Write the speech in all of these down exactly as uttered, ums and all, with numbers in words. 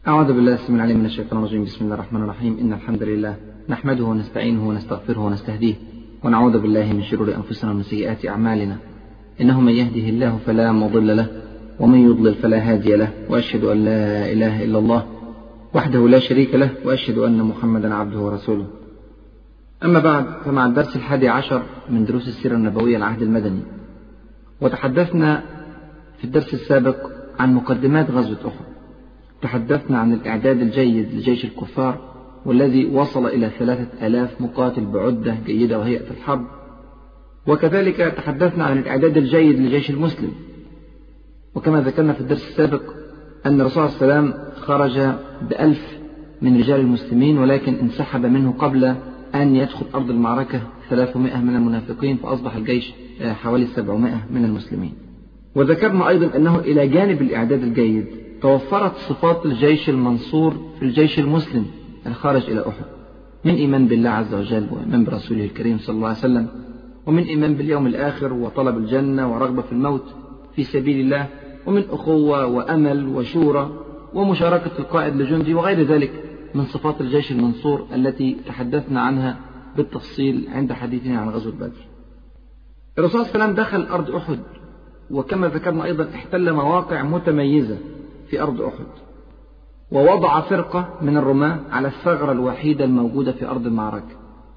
أعوذ بالله السميع العليم من الشيطان الرجيم. بسم الله الرحمن الرحيم. إن الحمد لله نحمده ونستعينه ونستغفره ونستهديه ونعوذ بالله من شرور أنفسنا ومن سيئات أعمالنا. إنه من يهده الله فلا مضل له ومن يضلل فلا هادي له، وأشهد أن لا إله إلا الله وحده لا شريك له، وأشهد أن محمدا عبده ورسوله. أما بعد، فمع الدرس الحادي عشر من دروس السيرة النبوية العهد المدني، وتحدثنا في الدرس السابق عن مقدمات غزوة أحد. تحدثنا عن الإعداد الجيد لجيش الكفار، والذي وصل إلى ثلاثة آلاف مقاتل بعدة جيدة وهيئة الحرب. وكذلك تحدثنا عن الإعداد الجيد لجيش المسلم، وكما ذكرنا في الدرس السابق أن الرسول صلى الله عليه وسلم خرج بألف من رجال المسلمين، ولكن انسحب منه قبل أن يدخل أرض المعركة ثلاثمائة من المنافقين، فأصبح الجيش حوالي سبعمائة من المسلمين. وذكرنا أيضا أنه إلى جانب الإعداد الجيد توفرت صفات الجيش المنصور في الجيش المسلم الخارج إلى أحد، من إيمان بالله عز وجل، وإيمان برسوله الكريم صلى الله عليه وسلم، ومن إيمان باليوم الآخر، وطلب الجنة، ورغبة في الموت في سبيل الله، ومن أخوة وأمل وشورى ومشاركة القائد لجندي، وغير ذلك من صفات الجيش المنصور التي تحدثنا عنها بالتفصيل عند حديثنا عن غزوة بدر. الرسول صلى الله عليه وسلم دخل أرض أحد، وكما ذكرنا أيضا احتل مواقع متميزة في أرض أحد، ووضع فرقة من الرماة على الثغرة الوحيدة الموجودة في أرض المعركة،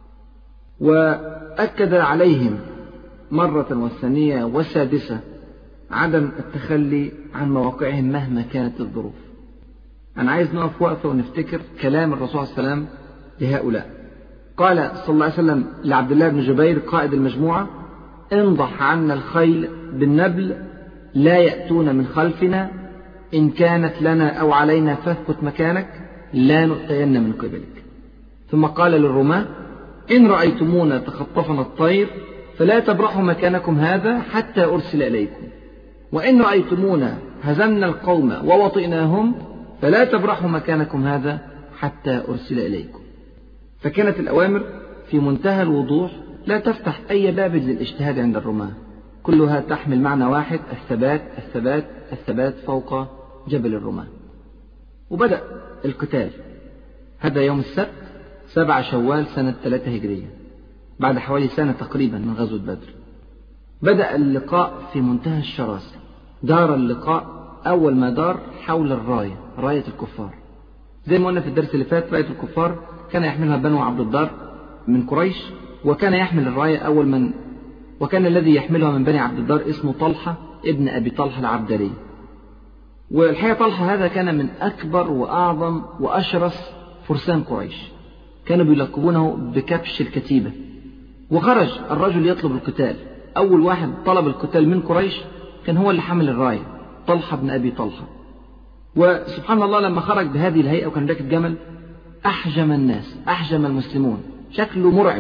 وأكد عليهم مرة والثانية والسادسة عدم التخلي عن مواقعهم مهما كانت الظروف. أنا عايز نقف وقفة ونفتكر كلام الرسول صلى الله عليه وسلم لهؤلاء. قال صلى الله عليه وسلم لعبد الله بن جبير قائد المجموعة: انضح عنا الخيل بالنبل، لا يأتون من خلفنا، إن كانت لنا أو علينا فاثبت مكانك، لا نؤتين من قبلك. ثم قال للرماة: إن رأيتمونا تخطفنا الطير فلا تبرحوا مكانكم هذا حتى أرسل إليكم، وإن رأيتمونا هزمنا القوم ووطئناهم فلا تبرحوا مكانكم هذا حتى أرسل إليكم. فكانت الأوامر في منتهى الوضوح، لا تفتح أي باب للاجتهاد عند الرماة، كلها تحمل معنى واحد: الثبات الثبات الثبات فوق جبل الرماة. وبدأ القتال. هذا يوم السبت سبع شوال سنة ثلاثة هجرية، بعد حوالي سنة تقريبا من غزوة بدر. بدأ اللقاء في منتهى الشراسة. دار اللقاء أول ما دار حول الراية، راية الكفار. زي ما قلنا في الدرس اللي فات، راية الكفار كان يحملها بنو عبد الدار من قريش، وكان يحمل الراية أول من وكان الذي يحملها من بني عبد الدار اسمه طلحة ابن أبي طلحة العبدري. والحقيقة طلحة هذا كان من أكبر وأعظم وأشرس فرسان قريش، كانوا بيلقبونه بكبش الكتيبة. وخرج الرجل يطلب القتال. أول واحد طلب القتال من قريش كان هو اللي حمل الراية، طلحة بن أبي طلحة. وسبحان الله، لما خرج بهذه الهيئة وكان راكب جمل، أحجم الناس، أحجم المسلمون، شكله مرعب.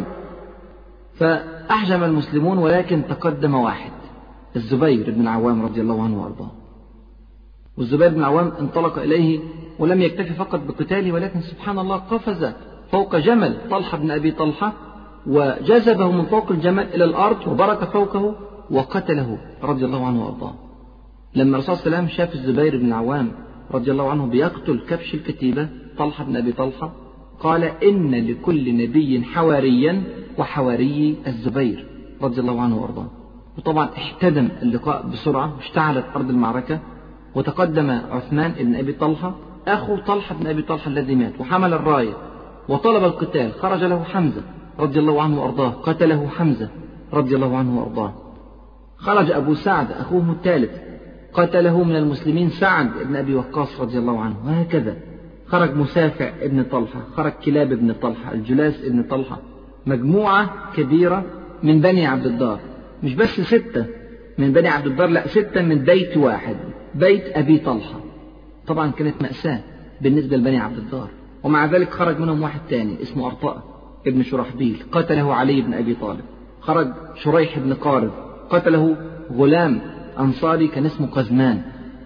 فأحجم المسلمون، ولكن تقدم واحد، الزبير بن العوام رضي الله عنه وأرضاه. والزبير بن العوام انطلق إليه ولم يكتفي فقط بقتاله، ولكن سبحان الله قفز فوق جمل طلحة بن أبي طلحة، وجذبه من فوق الجمل إلى الأرض، وبرك فوقه وقتله رضي الله عنه وأرضاه. لما الرسول صلى الله عليه وسلم شاف الزبير بن العوام رضي الله عنه بيقتل كبش الكتيبة طلحة بن أبي طلحة، قال: إن لكل نبي حواريا، وحواري الزبير رضي الله عنه وأرضاه. وطبعا احتدم اللقاء بسرعة، واشتعلت أرض المعركة، وتقدم عثمان بن أبي طلحة أخو طلحة بن أبي طلحة الذي مات، وحمل الراية وطلب القتال. خرج له حمزة رضي الله عنه وأرضاه، قتله حمزة رضي الله عنه وأرضاه. خرج أبو سعد أخوه الثالث، قتله من المسلمين سعد بن أبي وقاص رضي الله عنه. وهكذا خرج مسافع ابن طلحة، خرج كلاب ابن طلحة، الجلاس ابن طلحة، مجموعة كبيرة من بني عبد الدار. مش بس ستة من بني عبد الدار، لا، ستة من بيت واحد، بيت أبي طلحة. طبعا كانت مأساة بالنسبة لبني عبد الدار. ومع ذلك خرج منهم واحد تاني اسمه أرطاء ابن شرحبيل، قتله علي بن أبي طالب. خرج شريح بن قارب، قتله غلام أنصاري كان اسمه قزمان.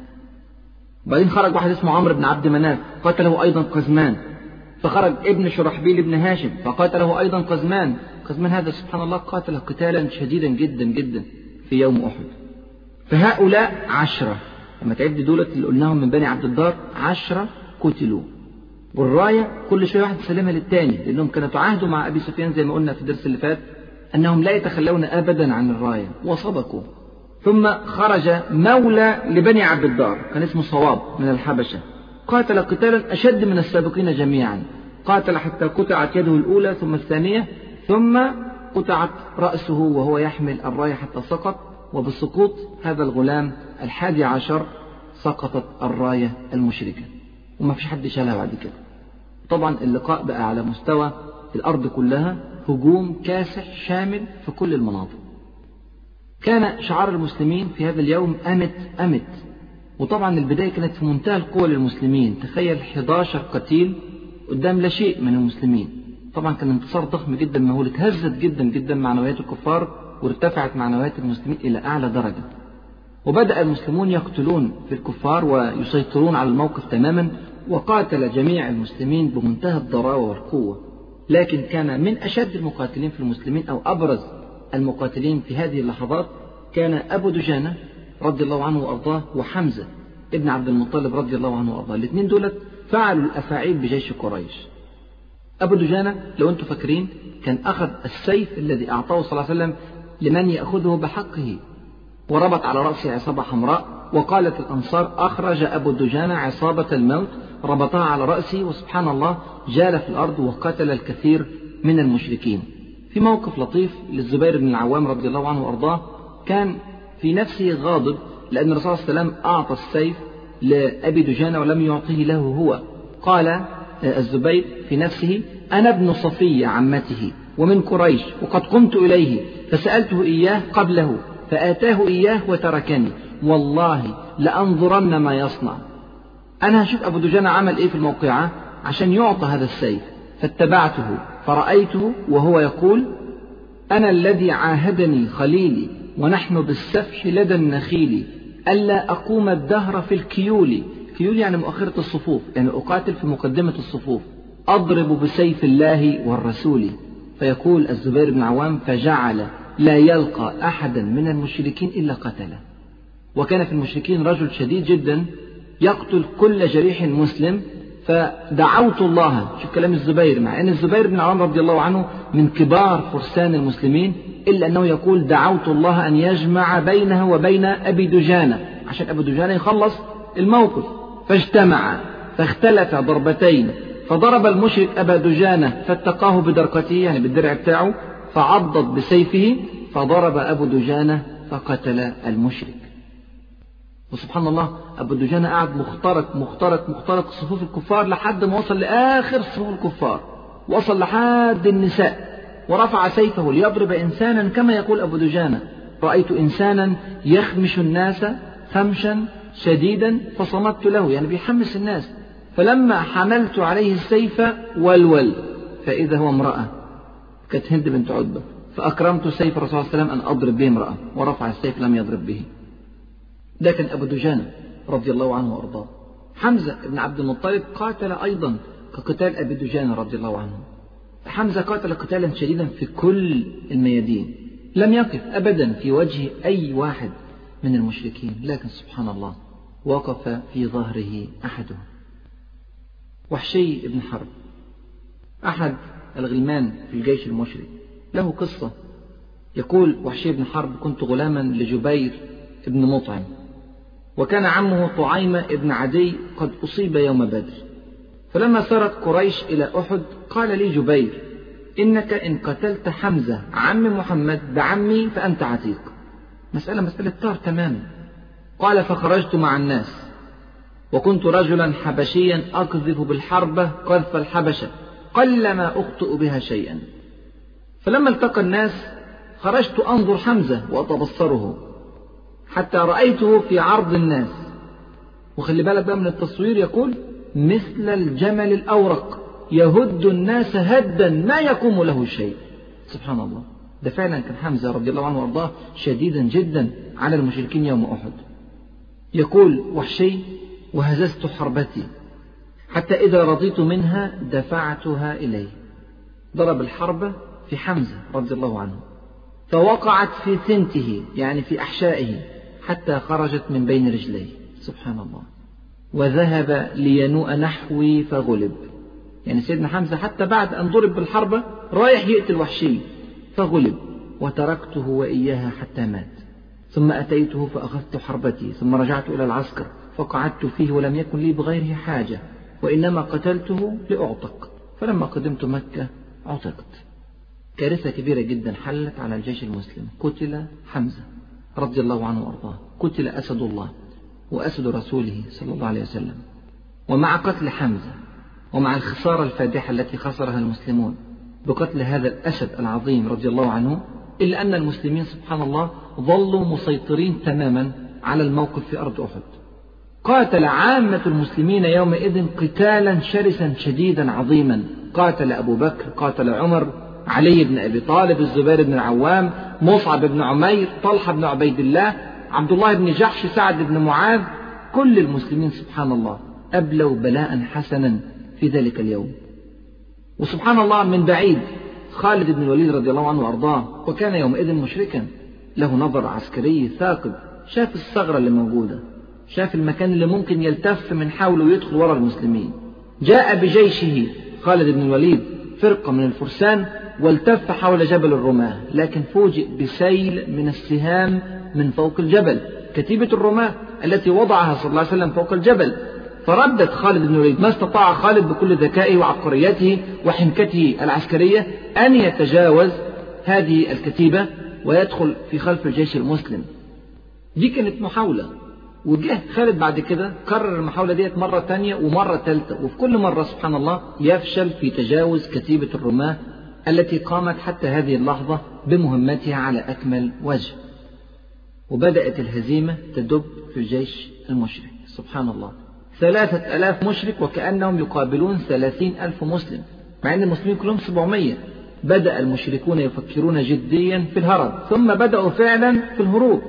بعدين خرج واحد اسمه عمرو بن عبد مناف، قتله أيضا قزمان. فخرج ابن شرحبيل بن هاشم، فقتله أيضا قزمان. قزمان هذا سبحان الله قاتل قتالا شديدا جدا جدا في يوم أحد. فهؤلاء عشرة، لما تعد دولة اللي قلناهم من بني عبد الدار، عشرة قتلوا. والراية كل شوية واحد سلمها للتاني، لأنهم كانوا تعاهدوا مع أبي سفيان زي ما قلنا في الدرس اللي فات أنهم لا يتخلون أبدا عن الراية، وصدقوا. ثم خرج مولى لبني عبد الدار كان اسمه صواب من الحبشة، قاتل قتالا أشد من السابقين جميعا، قاتل حتى قطعت يده الأولى ثم الثانية، ثم قطعت رأسه وهو يحمل الراية حتى سقط. وبسقوط هذا الغلام الحادي عشر سقطت الراية المشركة وما فيش حد شالها بعد كده. طبعا اللقاء بقى على مستوى الأرض كلها، هجوم كاسح شامل في كل المناطق. كان شعار المسلمين في هذا اليوم أمت أمت، وطبعا البداية كانت في منتهى القوة للمسلمين. تخيل إحدى عشر قتيل قدام لا شيء من المسلمين. طبعا كان انتصار ضخم جدا مهول، اتهزت جدا جدا معنويات الكفار وارتفعت معنويات المسلمين إلى أعلى درجة. وبدأ المسلمون يقتلون في الكفار ويسيطرون على الموقف تماما، وقاتل جميع المسلمين بمنتهى الضراوة والقوة. لكن كان من أشد المقاتلين في المسلمين أو أبرز المقاتلين في هذه اللحظات كان أبو دجانة رضي الله عنه وأرضاه، وحمزة ابن عبد المطلب رضي الله عنه وأرضاه. الاثنين دولت فعلوا الأفاعيل بجيش قريش. أبو دجانة لو أنتم فاكرين كان أخذ السيف الذي أعطاه صلى الله عليه وسلم لمن يأخذه بحقه، وربط على رأسه عصابة حمراء، وقالت الأنصار أخرج أبو دجانة عصابة الموت ربطها على رأسه، وسبحان الله جال في الأرض وقتل الكثير من المشركين. في موقف لطيف للزبير بن العوام رضي الله عنه وأرضاه، كان في نفسه غاضب لأن الرسول صلى الله عليه وسلم أعطى السيف لأبي دجانة ولم يعطيه له هو. قال الزبير في نفسه أنا ابن صفية عمته ومن قريش، وقد قمت إليه فسألته إياه قبله فآتاه إياه وتركني، والله لأنظرن ما يصنع. أنا هشوف أبو دجانة عمل إيه في الموقعة عشان يعطى هذا السيف. فاتبعته فرأيته وهو يقول أنا الذي عاهدني خليلي ونحن بالسفح لدى النخيل ألا أقوم الدهر في الكيول. كيول يعني مؤخرة الصفوف، يعني أقاتل في مقدمة الصفوف، أضرب بسيف الله والرسول. فيقول الزبير بن عوام فجعل لا يلقى أحدا من المشركين إلا قتله. وكان في المشركين رجل شديد جدا يقتل كل جريح مسلم. فدعوت الله، شوف كلام الزبير، مع أن الزبير بن عوام رضي الله عنه من كبار فرسان المسلمين، إلا أنه يقول دعوت الله أن يجمع بينه وبين أبي دجانة عشان أبو دجانة يخلص الموقف. فاجتمع فاختلف ضربتين، فضرب المشرك أبا دجانة فاتقاه بدرقته يعني بالدرع بتاعه، فعضت بسيفه، فضرب أبو دجانة فقتل المشرك. وسبحان الله أبو دجانة قعد مخترق مخترق مخترق صفوف الكفار لحد ما وصل لآخر صفوف الكفار، وصل لحد النساء، ورفع سيفه ليضرب إنسانا كما يقول أبو دجانة رأيت إنسانا يخمش الناس خمشا شديدا فصمت له، يعني بيحمس الناس. فلما حملت عليه السيف والول فإذا هو امرأة، كانت هند بنت عتبة، فأكرمت سيف الرسول صلى الله عليه وسلم أن أضرب به امرأة، ورفع السيف لم يضرب به. ده كان أبو دجانة رضي الله عنه وأرضاه. حمزة بن عبد المطلب قاتل أيضا كقتال أبي دجانة رضي الله عنه. حمزة قاتل قتالا شديدا في كل الميادين، لم يقف أبدا في وجه أي واحد من المشركين، لكن سبحان الله وقف في ظهره أحدهم. وحشي بن حرب أحد الغلمان في الجيش المشرك له قصة. يقول وحشي بن حرب كنت غلاما لجبير بن مطعم، وكان عمه طعيمة بن عدي قد أصيب يوم بدر، فلما سارت قريش إلى أحد قال لي جبير إنك إن قتلت حمزة عم محمد بعمي فأنت عتيق. مسألة مسألة طار تماما. قال فخرجت مع الناس، وكنت رجلا حبشيا أقذف بالحربة قذف الحبشة قلما أخطئ بها شيئا. فلما التقى الناس خرجت أنظر حمزة وأتبصره حتى رأيته في عرض الناس، وخلي بالك بقى من التصوير، يقول مثل الجمل الأورق يهد الناس هدا ما يقوم له شيء. سبحان الله، ده فعلا كان حمزة رضي الله عنه وارضاه شديدا جدا على المشركين يوم أحد. يقول وحشي وهززت حربتي حتى إذا رضيت منها دفعتها إليه. ضرب الحربة في حمزة رضي الله عنه فوقعت في ثنته يعني في أحشائه حتى خرجت من بين رجليه. سبحان الله. وذهب لينوء نحوي فغلب. يعني سيدنا حمزة حتى بعد أن ضرب بالحربة رايح يقتل وحشي فغلب، وتركته وإياها حتى مات. ثم أتيته فأخذت حربتي، ثم رجعت إلى العسكر فقعدت فيه ولم يكن لي بغيره حاجة، وإنما قتلته لأعتق، فلما قدمت مكة عتقت. كارثة كبيرة جدا حلت على الجيش المسلم. قتل حمزة رضي الله عنه وأرضاه، قتل أسد الله وأسد رسوله صلى الله عليه وسلم. ومع قتل حمزة ومع الخسارة الفادحة التي خسرها المسلمون بقتل هذا الأسد العظيم رضي الله عنه، إلا أن المسلمين سبحان الله ظلوا مسيطرين تماما على الموقف في أرض أحد. قاتل عامة المسلمين يومئذ قتالا شرسا شديدا عظيما. قاتل أبو بكر، قاتل عمر، علي بن أبي طالب، الزبير بن العوام، مصعب بن عمير، طلحة بن عبيد الله، عبد الله بن جحش، سعد بن معاذ. كل المسلمين سبحان الله أبلوا بلاء حسنا في ذلك اليوم. وسبحان الله من بعيد خالد بن الوليد رضي الله عنه وأرضاه، وكان يومئذ مشركا له نظر عسكري ثاقب، شاف الثغرة اللي موجودة، شاف المكان اللي ممكن يلتف من حوله ويدخل وراء المسلمين. جاء بجيشه خالد بن الوليد فرقة من الفرسان والتف حول جبل الرماة، لكن فوجئ بسيل من السهام من فوق الجبل، كتيبة الرماة التي وضعها صلى الله عليه وسلم فوق الجبل. فردت خالد بن الوليد، ما استطاع خالد بكل ذكائه وعبقريته وحنكته العسكرية أن يتجاوز هذه الكتيبة ويدخل في خلف الجيش المسلم. دي كانت محاولة، وجه خالد بعد كده كرر المحاولة ديت مرة تانية ومرة ثالثة، وفي كل مرة سبحان الله يفشل في تجاوز كتيبة الرماة التي قامت حتى هذه اللحظة بمهمتها على أكمل وجه. وبدأت الهزيمة تدب في الجيش المشرك. سبحان الله، ثلاثة ألاف مشرك وكأنهم يقابلون ثلاثين ألف مسلم، مع أن المسلمين كلهم سبعمية. بدأ المشركون يفكرون جديا في الهرب، ثم بدأوا فعلا في الهروب،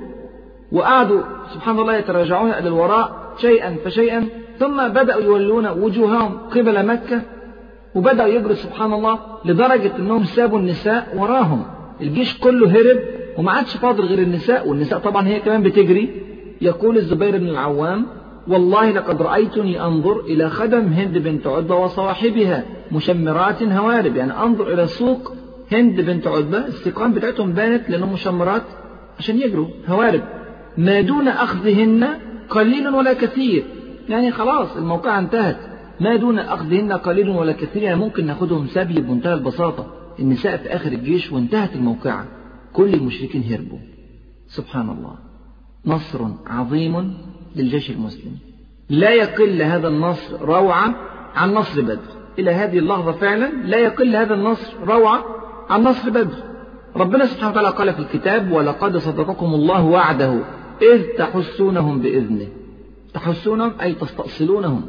وقعدوا سبحان الله يتراجعون إلى الوراء شيئا فشيئا، ثم بدأوا يولون وجوههم قبل مكة، وبدأوا يجروا سبحان الله لدرجة أنهم سابوا النساء وراهم. الجيش كله هرب وما عادش فاضل غير النساء، والنساء طبعا هي كمان بتجري. يقول الزبير بن العوام: والله لقد رأيتني أنظر إلى خدم هند بنت عتبة وصواحبها مشمرات هوارب، يعني أنظر إلى سوق هند بنت عتبة السيقان بتاعتهم بانت لأنهم مشمرات عشان يجروا هوارب، ما دون أخذهن قليل ولا كثير، يعني خلاص الموقع انتهت. ما دون أخذهن قليل ولا كثير، يعني ممكن ناخدهم سبي بمنتهى البساطة. النساء في آخر الجيش وانتهت الموقعة، كل المشركين هربوا. سبحان الله، نصر عظيم للجيش المسلم، لا يقل هذا النصر روعة عن نصر بدر. إلى هذه اللحظة فعلا لا يقل هذا النصر روعة عن نصر بدر. ربنا سبحانه وتعالى قال في الكتاب: ولقد صدقكم الله وعده إذ تحسونهم بإذنه. تحسونهم أي تستأصلونهم.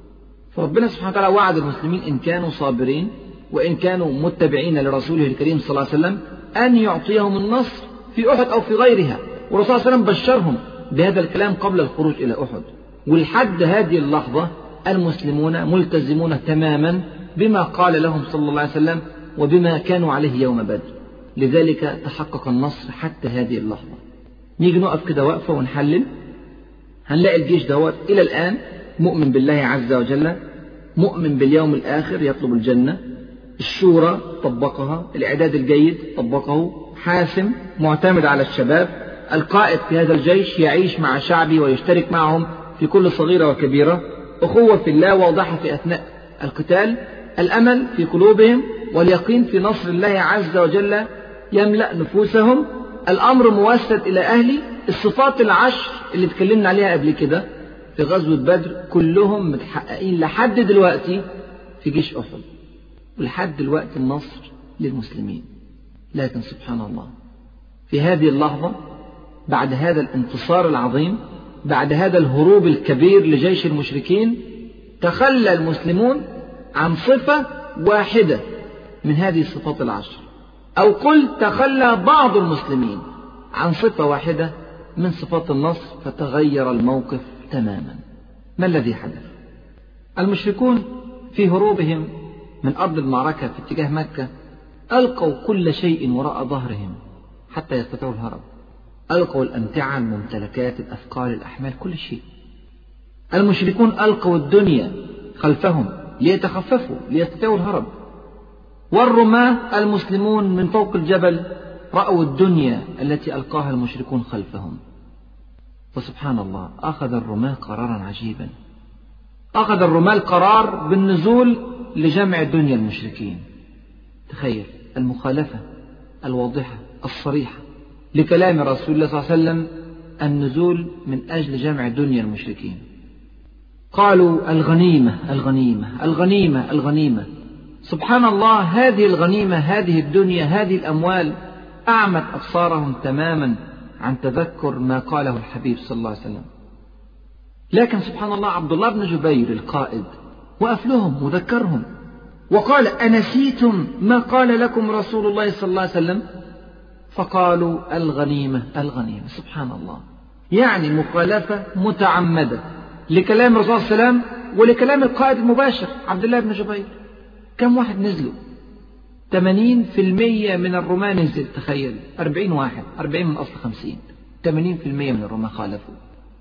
فربنا سبحانه وتعالى وعد المسلمين إن كانوا صابرين وإن كانوا متبعين لرسوله الكريم صلى الله عليه وسلم أن يعطيهم النصر في أحد أو في غيرها. والرسول صلى الله عليه وسلم بشرهم بهذا الكلام قبل الخروج إلى أحد. ولحد هذه اللحظة المسلمون ملتزمون تماما بما قال لهم صلى الله عليه وسلم وبما كانوا عليه يوم بدر، لذلك تحقق النصر حتى هذه اللحظة. نيجي نقف كده وقفة ونحلل، هنلاقي الجيش دوت إلى الآن مؤمن بالله عز وجل، مؤمن باليوم الآخر، يطلب الجنة، الشورى طبقها، الإعداد الجيد طبقه، حاسم معتمد على الشباب، القائد في هذا الجيش يعيش مع شعبه ويشترك معهم في كل صغيرة وكبيرة، أخوة في الله واضحة في أثناء القتال، الأمل في قلوبهم واليقين في نصر الله عز وجل يملأ نفوسهم، الأمر موسد إلى أهلي. الصفات العشر اللي اتكلمنا عليها قبل كده في غزوة بدر كلهم متحققين لحد دلوقتي في جيش أحد، ولحد دلوقتي النصر للمسلمين. لكن سبحان الله في هذه اللحظة بعد هذا الانتصار العظيم، بعد هذا الهروب الكبير لجيش المشركين، تخلى المسلمون عن صفة واحدة من هذه الصفات العشر، أو قل تخلى بعض المسلمين عن صفة واحدة من صفات النصر، فتغير الموقف تماما. ما الذي حدث؟ المشركون في هروبهم من أرض المعركة في اتجاه مكة ألقوا كل شيء وراء ظهرهم حتى يستطيعوا الهرب. ألقوا الأمتعة، الممتلكات، الأثقال، الأحمال، كل شيء. المشركون ألقوا الدنيا خلفهم ليتخففوا ليستطيعوا الهرب، والرماة المسلمون من فوق الجبل رأوا الدنيا التي ألقاها المشركون خلفهم. وسبحان الله، أخذ الرماة قرارا عجيبا، أخذ الرماة القرار بالنزول لجمع دنيا المشركين. تخيل المخالفة الواضحة الصريحة لكلام رسول الله صلى الله عليه وسلم، النزول من أجل جمع دنيا المشركين. قالوا الغنيمة الغنيمة الغنيمة الغنيمة. سبحان الله، هذه الغنيمة، هذه الدنيا، هذه الأموال أعمت أبصارهم تماما عن تذكر ما قاله الحبيب صلى الله عليه وسلم. لكن سبحان الله، عبد الله بن جبير القائد وقف لهم وذكرهم وقال: أنسيتم ما قال لكم رسول الله صلى الله عليه وسلم؟ فقالوا الغنيمة الغنيمة. سبحان الله، يعني مخالفة متعمدة لكلام الرسول صلى الله عليه وسلم ولكلام القائد المباشر عبد الله بن جبير. كم واحد نزلوا؟ ثمانين في المية من الرماة نزل. تخيل، أربعين واحد، أربعين من أصل خمسين، ثمانين في المية من الرماة خالفوا.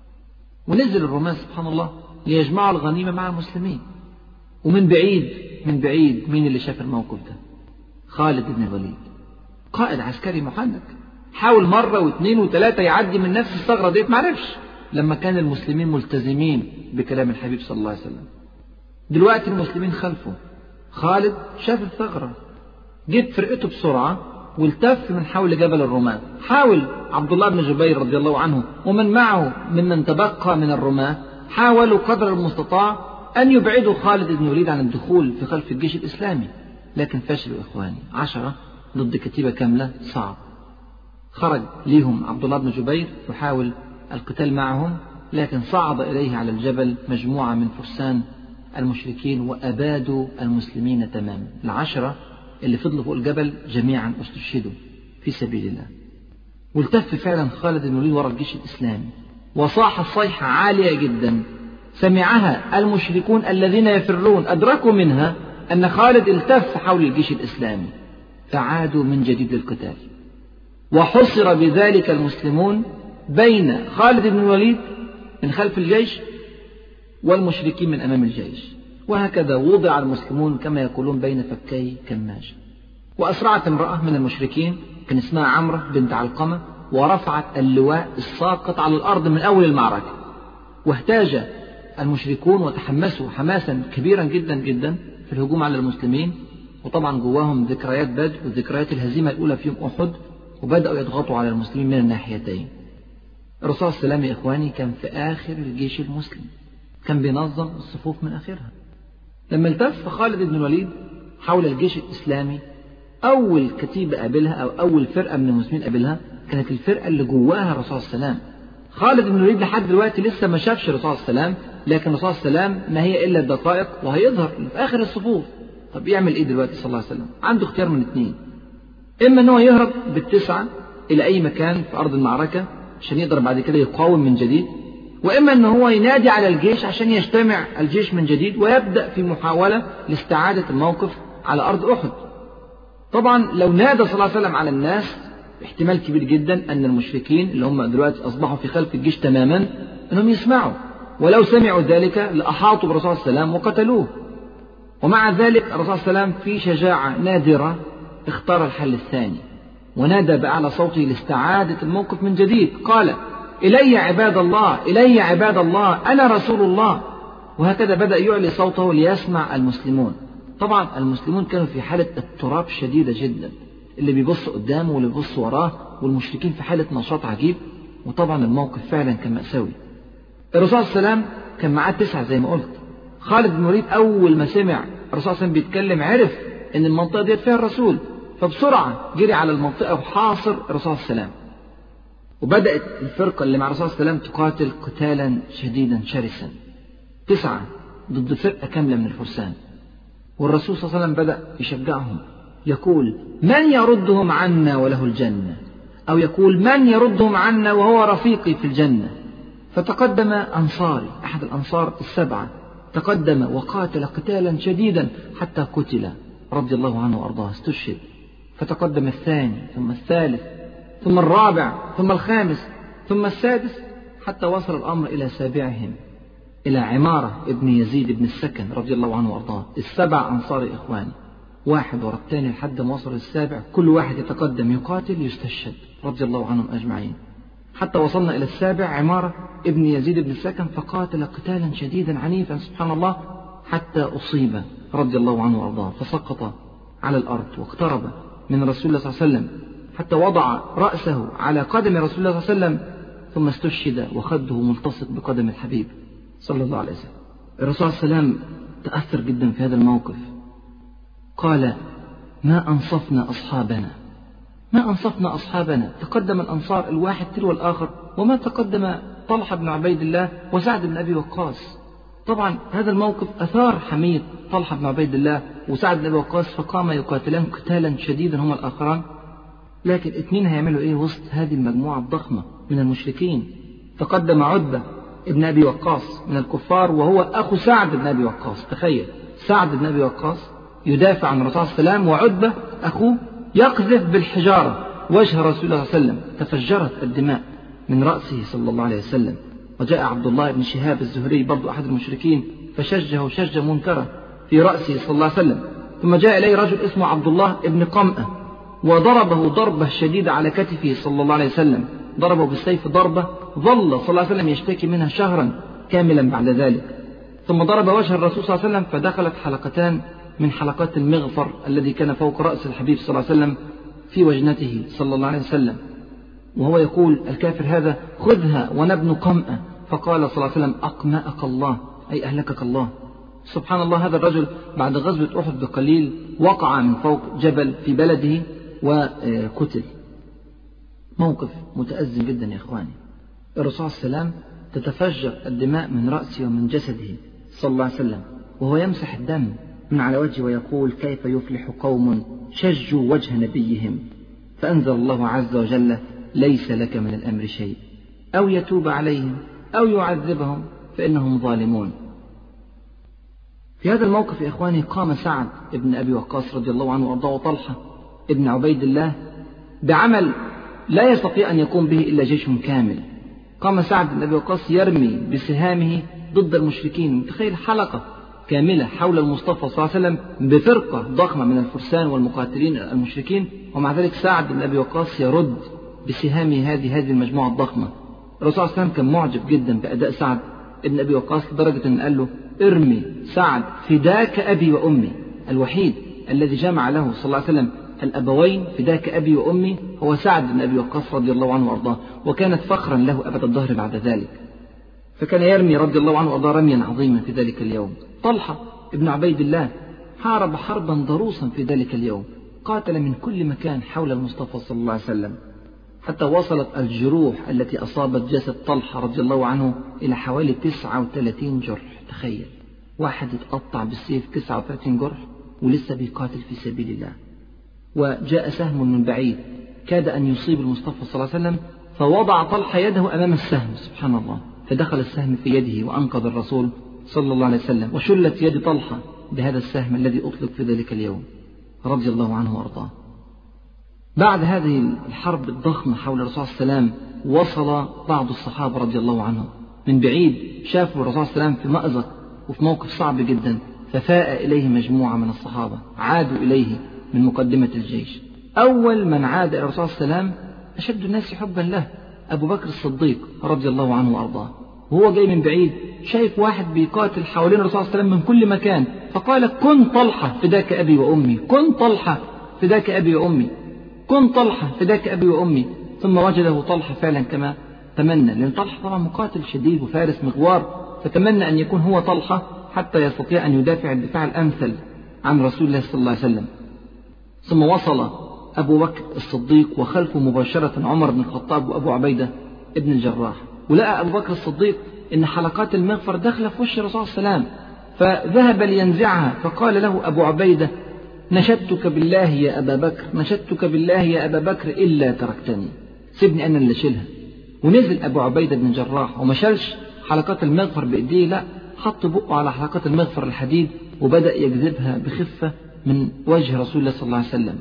ونزل الرماة سبحان الله ليجمعوا الغنيمة مع المسلمين. ومن بعيد من بعيد مين اللي شاف الموقف ده؟ خالد بن الوليد، قائد عسكري محنك، حاول مرة واثنين وثلاثة يعدي من نفس الثغرة ديت، معرفش لما كان المسلمين ملتزمين بكلام الحبيب صلى الله عليه وسلم. دلوقتي المسلمين خلفه، خالد شاف الثغرة، جيب فرقته بسرعة والتف من حول جبل الرماة. حاول عبد الله بن جبير رضي الله عنه ومن معه ممن تبقى من الرماة، حاولوا قدر المستطاع أن يبعدوا خالد بن الوليد عن الدخول في خلف الجيش الإسلامي، لكن فشلوا إخواني. عشرة ضد كتيبة كاملة صعب. خرج ليهم عبد الله بن جبير يحاول القتال معهم، لكن صعد إليه على الجبل مجموعة من فرسان المشركين وأبادوا المسلمين تماما. العشرة اللي فضلوا فوق الجبل جميعا استشهدوا في سبيل الله. والتف فعلا خالد بن الوليد وراء الجيش الإسلامي وصاح صيحة عالية جدا سمعها المشركون الذين يفرون، أدركوا منها أن خالد التف حول الجيش الإسلامي، فعادوا من جديد للقتال. وحصر بذلك المسلمون بين خالد بن الوليد من خلف الجيش والمشركين من أمام الجيش، وهكذا وضع المسلمون كما يقولون بين فكي كماج. وأسرعت امرأة من المشركين كان اسمها عمرة بنت علقمة ورفعت اللواء الساقط على الأرض من أول المعركة، واهتاج المشركون وتحمسوا حماسا كبيرا جدا جدا في الهجوم على المسلمين. وطبعا جواهم ذكريات بدر وذكريات الهزيمة الأولى في يوم أحد، وبدأوا يضغطوا على المسلمين من الناحيتين. الرسول صلى الله عليه وسلم يا إخواني كان في آخر الجيش المسلم، كان بينظم الصفوف من آخرها. لما التف خالد بن الوليد حول الجيش الإسلامي، أول كتيبة قابلها أو أول فرقة من المسلمين قابلها كانت الفرقة اللي جواها الرسول صلى الله عليه وسلم. خالد بن الوليد لحد دلوقتي لسه ما شافش الرسول صلى الله عليه وسلم، لكن الرسول صلى الله عليه وسلم ما هي إلا الدقائق وهيظهر في آخر الصفوف. طب يعمل إيه دلوقتي صلى الله عليه وسلم؟ عنده اختيار من اثنين: إما أنه يهرب بالتسعة إلى أي مكان في أرض المعركة عشان يقدر بعد كده يقاوم من جديد، وإما أنه هو ينادي على الجيش عشان يجتمع الجيش من جديد ويبدأ في محاولة لاستعادة الموقف على أرض أحد. طبعا لو نادى صلى الله عليه وسلم على الناس احتمال كبير جدا أن المشركين اللي هم دلوقتي أصبحوا في خلف الجيش تماما أنهم يسمعوا، ولو سمعوا ذلك لأحاطوا بالرسول صلى الله عليه وسلم وقتلوه. ومع ذلك الرسول صلى الله عليه وسلم في شجاعة نادرة اختار الحل الثاني، ونادى بأعلى صوته لاستعادة الموقف من جديد. قال: إلي عباد الله، إلي عباد الله، أنا رسول الله. وهكذا بدأ يعلي صوته ليسمع المسلمون. طبعا المسلمون كانوا في حالة اضطراب شديدة جدا، اللي بيبص قدامه واللي بيبص وراه، والمشركين في حالة نشاط عجيب. وطبعا الموقف فعلا كان مأساوي. الرسول صلى الله عليه وسلم كان معاه تسعة زي ما قلت. خالد بن الوليد أول ما سمع الرسول صلى الله عليه وسلم بيتكلم عرف إن المنطقة دي فيها الرسول، فبسرعة جري على المنطقة وحاصر الرسول صلى الله عليه وسلم. وبدأت الفرقة اللي مع الرسول صلى الله عليه وسلم تقاتل قتالا شديدا شرسا، تسعة ضد فرقة كاملة من الفرسان. والرسول صلى الله عليه وسلم بدأ يشجعهم، يقول: من يردهم عنا وله الجنة، أو يقول: من يردهم عنا وهو رفيقي في الجنة. فتقدم أنصاري أحد الأنصار السبعة، تقدم وقاتل قتالا شديدا حتى قتل رضي الله عنه وأرضاه، استشهد. فتقدم الثاني ثم الثالث ثم الرابع ثم الخامس ثم السادس، حتى وصل الأمر إلى سابعهم. إلى عمارة ابن يزيد بن السكن رضي الله عنه وأرضاه. السبع أنصار إخواني واحد ورا الثاني لحد ما وصل السابع، كل واحد يتقدم يقاتل يستشهد رضي الله عنهم أجمعين، حتى وصلنا إلى السابع عمارة ابن يزيد بن السكن، فقاتل قتالا شديدا عنيفا سبحان الله حتى أصيب رضي الله عنه وأرضاه، فسقط على الأرض واقترب من رسول الله صلى الله عليه وسلم حتى وضع رأسه على قدم رسول الله صلى الله عليه وسلم، ثم استشهد وخده ملتصق بقدم الحبيب صلى الله عليه وسلم. الرسول صلى الله عليه وسلم تأثر جدا في هذا الموقف، قال: ما أنصفنا أصحابنا، ما أنصفنا أصحابنا. تقدم الأنصار الواحد تلو الآخر، وما تقدم طلحة بن عبيد الله وسعد بن أبي وقاص. طبعا هذا الموقف أثار حمية طلحة بن عبيد الله وسعد بن أبي وقاص، فقام يقاتلان قتالا شديدا هما الآخران. لكن اثنين هيعملوا إيه وسط هذه المجموعة الضخمة من المشركين؟ تقدم عتبة ابن أبي وقاص من الكفار وهو أخو سعد بن أبي وقاص. تخيل، سعد بن أبي وقاص يدافع عن الرسول صلى الله عليه وسلم، وعتبة أخوه يقذف بالحجارة وجه رسول الله صلى الله عليه وسلم، تفجرت الدماء من رأسه صلى الله عليه وسلم. وجاء عبد الله بن شهاب الزهري برضو أحد المشركين فشجه شجة منكرة في رأسه صلى الله عليه وسلم. ثم جاء إليه رجل اسمه عبد الله بن قمأة وضربه ضربة شديدة على كتفه صلى الله عليه وسلم، ضربه بالسيف ضربة ظل صلى الله عليه وسلم يشتكي منها شهرا كاملا بعد ذلك. ثم ضرب وجه الرسول صلى الله عليه وسلم فدخلت حلقتان من حلقات المغفر الذي كان فوق رأس الحبيب صلى الله عليه وسلم في وجنته صلى الله عليه وسلم، وهو يقول الكافر هذا: خذها وانا ابن قمأة. فقال صلى الله عليه وسلم: أقمأك الله، أي أهلكك الله. سبحان الله، هذا الرجل بعد غزوة أحد بقليل وقع من فوق جبل في بلده وقتل. موقف متأزم جدا يا إخواني. الرسول صلى الله عليه وسلم تتفجر الدماء من رأسه ومن جسده صلى الله عليه وسلم، وهو يمسح الدم من على وجهه ويقول: كيف يفلح قوم شجوا وجه نبيهم؟ فأنزل الله عز وجل: ليس لك من الأمر شيء، أو يتوب عليهم أو يعذبهم فإنهم ظالمون. في هذا الموقف يا إخواني قام سعد ابن أبي وقاص رضي الله عنه وأرضاه وطلحة ابن عبيد الله بعمل لا يستطيع أن يقوم به إلا جيش كامل. قام سعد بن أبي وقاص يرمي بسهامه ضد المشركين. متخيل حلقة كاملة حول المصطفى صلى الله عليه وسلم بفرقة ضخمة من الفرسان والمقاتلين المشركين، ومع ذلك سعد بن أبي وقاص يرد بسهامه هذه هذه المجموعة الضخمة. الرسول صلى الله عليه وسلم كان معجب جدا بأداء سعد ابن أبي وقاص لدرجة أن قال له: ارمي سعد فداك أبي وأمي. الوحيد الذي جمع له صلى الله عليه وسلم الأبوين فداك أبي وأمي هو سعد بن أبي وقاص رضي الله عنه وأرضاه، وكانت فخرا له أبد الظهر بعد ذلك. فكان يرمي رضي الله عنه وأرضاه رميا عظيما في ذلك اليوم. طلحة ابن عبيد الله حارب حربا ضروسا في ذلك اليوم، قاتل من كل مكان حول المصطفى صلى الله عليه وسلم، حتى وصلت الجروح التي أصابت جسد طلحة رضي الله عنه إلى حوالي تسعة وثلاثين جرح. تخيل واحد يتقطع بالسيف تسعة وثلاثين جرح ولسه بيقاتل في سبيل الله. وجاء سهم من بعيد كاد أن يصيب المصطفى صلى الله عليه وسلم، فوضع طلحة يده أمام السهم سبحان الله، فدخل السهم في يده وأنقذ الرسول صلى الله عليه وسلم، وشلت يد طلحة بهذا السهم الذي أطلق في ذلك اليوم رضي الله عنه وأرضاه. بعد هذه الحرب الضخمة حول الرسول صلى الله عليه وسلم وصل بعض الصحابة رضي الله عنهم من بعيد، شافوا الرسول صلى الله عليه وسلم في مأزق وفي موقف صعب جدا، ففاء إليه مجموعة من الصحابة عادوا إليه من مقدمة الجيش. أول من عاد إلى الرسول صلى الله عليه وسلم أشد الناس حبا له أبو بكر الصديق رضي الله عنه وأرضاه، وهو جاي من بعيد شايف واحد بيقاتل حوالين الرسول صلى الله عليه وسلم من كل مكان، فقال: كن طلحة فداك أبي وأمي، كن طلحة فداك أبي وأمي، كن طلحة فداك أبي وأمي. ثم وجده طلحة فعلا كما تمنى، لأن طلحة طبعا مقاتل شديد وفارس مغوار، فتمنى أن يكون هو طلحة حتى يستطيع أن يدافع الدفاع الأمثل عن رسول الله صلى الله عليه وسلم. ثم وصل أبو بكر الصديق وخلفه مباشرة عمر بن الخطاب وأبو عبيدة ابن الجراح، ولقى أبو بكر الصديق إن حلقات المغفر داخلة في وش الرسول صلى الله عليه وسلم، فذهب لينزعها، فقال له أبو عبيدة: نشدتك بالله يا أبا بكر، نشدتك بالله يا أبا بكر إلا تركتني، سيبني أنا اللي أشيلها. ونزل أبو عبيدة بن الجراح وما شالش حلقات المغفر بإيديه، لا، حط بقه على حلقات المغفر الحديد وبدأ يجذبها بخفة من وجه رسول الله صلى الله عليه وسلم.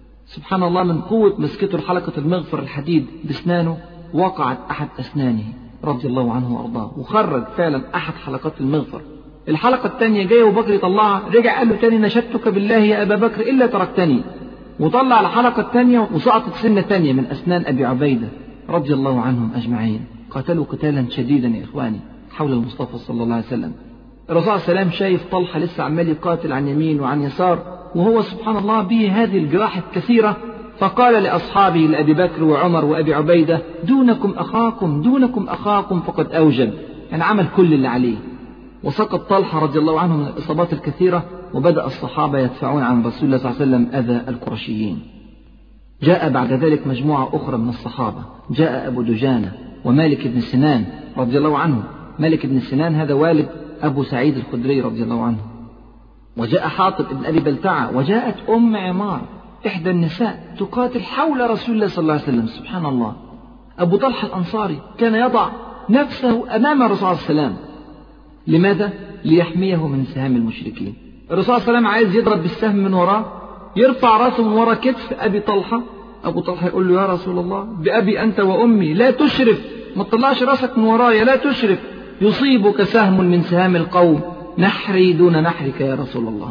سبحان الله، من قوة مسكته حلقة المغفر الحديد بسنانه وقعت أحد أسنانه رضي الله عنه وأرضاه، وخرج فعلا أحد حلقات المغفر. الحلقة الثانية جاية وبكر يطلعها، رجع قال له تاني نشدتك بالله يا أبا بكر إلا تركتني، وطلع الحلقة الثانية وسقطت سنة ثانية من أسنان أبي عبيدة رضي الله عنهم أجمعين. قاتلوا قتالا شديدا يا إخواني حول المصطفى صلى الله عليه وسلم. الرسول صلى الله عليه وسلم شايف طلحة لسه عمال يقاتل عن يمين وعن يسار، وهو سبحان الله به هذه الجراح الكثيرة، فقال لأصحابه لأبي بكر وعمر وأبي عبيدة دونكم أخاكم دونكم أخاكم فقد أوجب، يعني عمل كل اللي عليه. وسقط طلحة رضي الله عنه من الإصابات الكثيرة، وبدأ الصحابة يدفعون عن رسول الله صلى الله عليه وسلم أذى القرشيين. جاء بعد ذلك مجموعة أخرى من الصحابة، جاء أبو دجانة ومالك بن سنان رضي الله عنه. مالك بن سنان هذا والد أبو سعيد الخدري رضي الله عنه. وجاء حاطب بن أبي بلتعة، وجاءت أم عمار إحدى النساء تقاتل حول رسول الله صلى الله عليه وسلم. سبحان الله، أبو طلحة الأنصاري كان يضع نفسه أمام الرسول صلى الله عليه وسلم. لماذا؟ ليحميه من سهام المشركين. الرسول صلى الله عليه وسلم عايز يضرب بالسهم من وراه، يرفع راسه من وراء كتف أبي طلحة. أبو طلحة يقول له يا رسول الله بأبي أنت وأمي لا تشرف، ما تطلعش راسك من ورايا، لا تشرف، يصيبك سهم من سهام القوم، نحري دون نحرك يا رسول الله.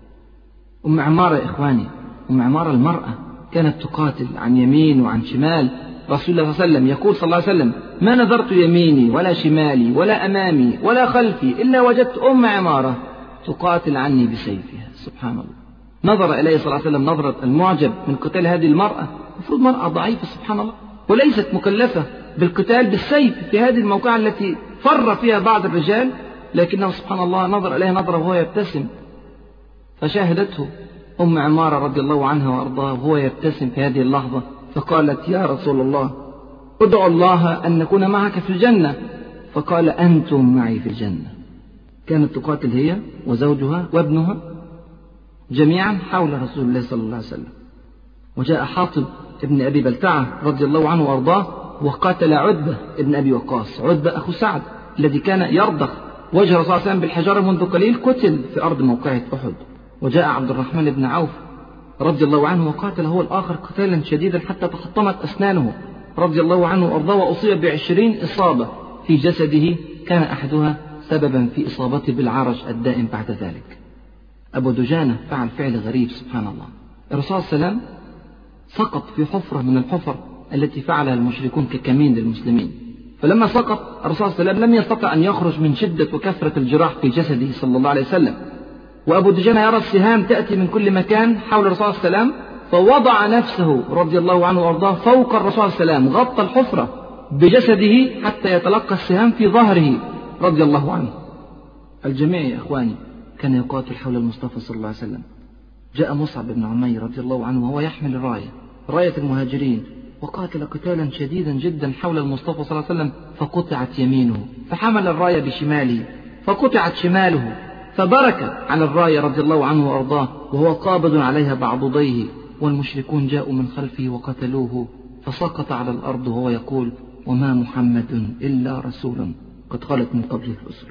أم عمارة يا إخواني، أم عمارة المرأة كانت تقاتل عن يمين وعن شمال رسول الله صلى الله عليه وسلم. يقول صلى الله عليه وسلم ما نظرت يميني ولا شمالي ولا أمامي ولا خلفي إلا وجدت أم عمارة تقاتل عني بسيفها. سبحان الله. نظر إليه صلى الله عليه وسلم نظرة المعجب من قتال هذه المرأة، المفروض مرأة ضعيفة سبحان الله، وليست مكلفة بالقتال بالسيف في هذه الموقعة التي فر فيها بعض الرجال، لكنه سبحان الله نظر إليه نظرة وهو يبتسم، فشاهدته أم عمارة رضي الله عنها وأرضاها وهو يبتسم في هذه اللحظة، فقالت يا رسول الله ادعو الله أن نكون معك في الجنة، فقال أنتم معي في الجنة. كانت تقاتل هي وزوجها وابنها جميعا حول رسول الله صلى الله عليه وسلم. وجاء حاطب ابن أبي بلتعة رضي الله عنه وأرضاه وقاتل عتبة ابن أبي وقاص. عتبة أخو سعد الذي كان يرضخ وجه الرسول صلى الله عليه وسلم بالحجارة منذ قليل، قتل في أرض موقعة أحد. وجاء عبد الرحمن بن عوف رضي الله عنه وقاتل هو الآخر قتالا شديدا حتى تحطمت أسنانه رضي الله عنه وأرضاه، وأصيب بعشرين إصابة في جسده كان أحدها سببا في إصابته بالعرج الدائم بعد ذلك. أبو دجانة فعل فعل غريب سبحان الله. الرسول صلى الله عليه وسلم سقط في حفرة من الحفر التي فعلها المشركون ككمين للمسلمين، فلما سقط الرسول صلى الله عليه وسلم لم يستطع أن يخرج من شدة وكثرة الجراح في جسده صلى الله عليه وسلم. وأبو دجانة يرى السهام تأتي من كل مكان حول الرسول صلى الله عليه وسلم، فوضع نفسه رضي الله عنه وأرضاه فوق الرسول صلى الله عليه وسلم، غطى الحفرة بجسده حتى يتلقى السهام في ظهره رضي الله عنه. الجميع يا إخواني كان يقاتل حول المصطفى صلى الله عليه وسلم. جاء مصعب بن عمير رضي الله عنه وهو يحمل الراية راية المهاجرين، وقاتل قتالا شديدا جدا حول المصطفى صلى الله عليه وسلم، فقطعت يمينه، فحمل الراية بشماله فقطعت شماله، فبرك على الراية رضي الله عنه وأرضاه وهو قابض عليها بعضديه، والمشركون جاءوا من خلفه وقتلوه، فسقط على الأرض وهو يقول وما محمد إلا رسول قد خلت من قبله الرسل.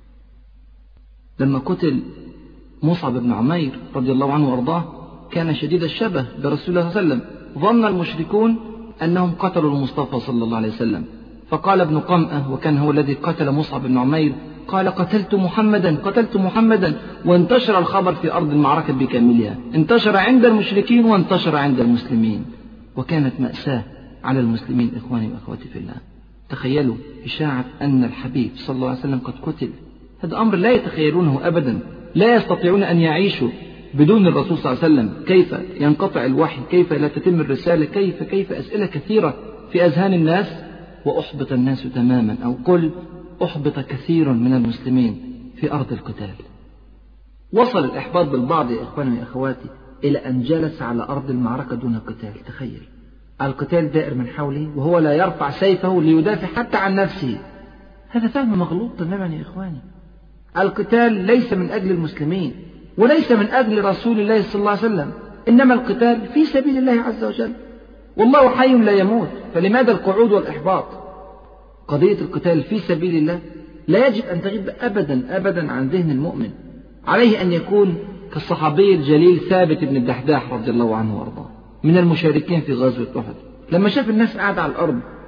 لما قتل مصعب بن عمير رضي الله عنه وأرضاه كان شديد الشبه برسول الله صلى الله عليه وسلم، ظن المشركون أنهم قتلوا المصطفى صلى الله عليه وسلم، فقال ابن قمأة وكان هو الذي قتل مصعب بن عمير قال قتلت محمدا قتلت محمدا، وانتشر الخبر في أرض المعركة بكاملها، انتشر عند المشركين وانتشر عند المسلمين، وكانت مأساة على المسلمين. إخواني وأخواتي في الله، تخيلوا إشاعة أن الحبيب صلى الله عليه وسلم قد قتل، هذا أمر لا يتخيلونه أبدا، لا يستطيعون أن يعيشوا بدون الرسول صلى الله عليه وسلم. كيف ينقطع الوحي، كيف لا تتم الرسالة، كيف كيف أسئلة كثيرة في أذهان الناس، وأحبط الناس تماما، أو قل أحبط كثير من المسلمين في أرض القتال. وصل الإحباط بالبعض يا إخواني وأخواتي إلى أن جلس على أرض المعركة دون قتال. تخيل القتال دائر من حوله وهو لا يرفع سيفه ليدافع حتى عن نفسه. هذا فهم مغلوط تماما يا إخواني. القتال ليس من أجل المسلمين وليس من أجل رسول الله صلى الله عليه وسلم، إنما القتال في سبيل الله عز وجل، والله حي لا يموت، فلماذا القعود والإحباط؟ قضية القتال في سبيل الله لا يجب أن تغيب أبدا أبدا عن ذهن المؤمن، عليه أن يكون كالصحابي الجليل ثابت بن الدحداح رضي الله عنه وارضاه من المشاركين في غزوة أحد، لما شاف الناس قاعدة على الأرض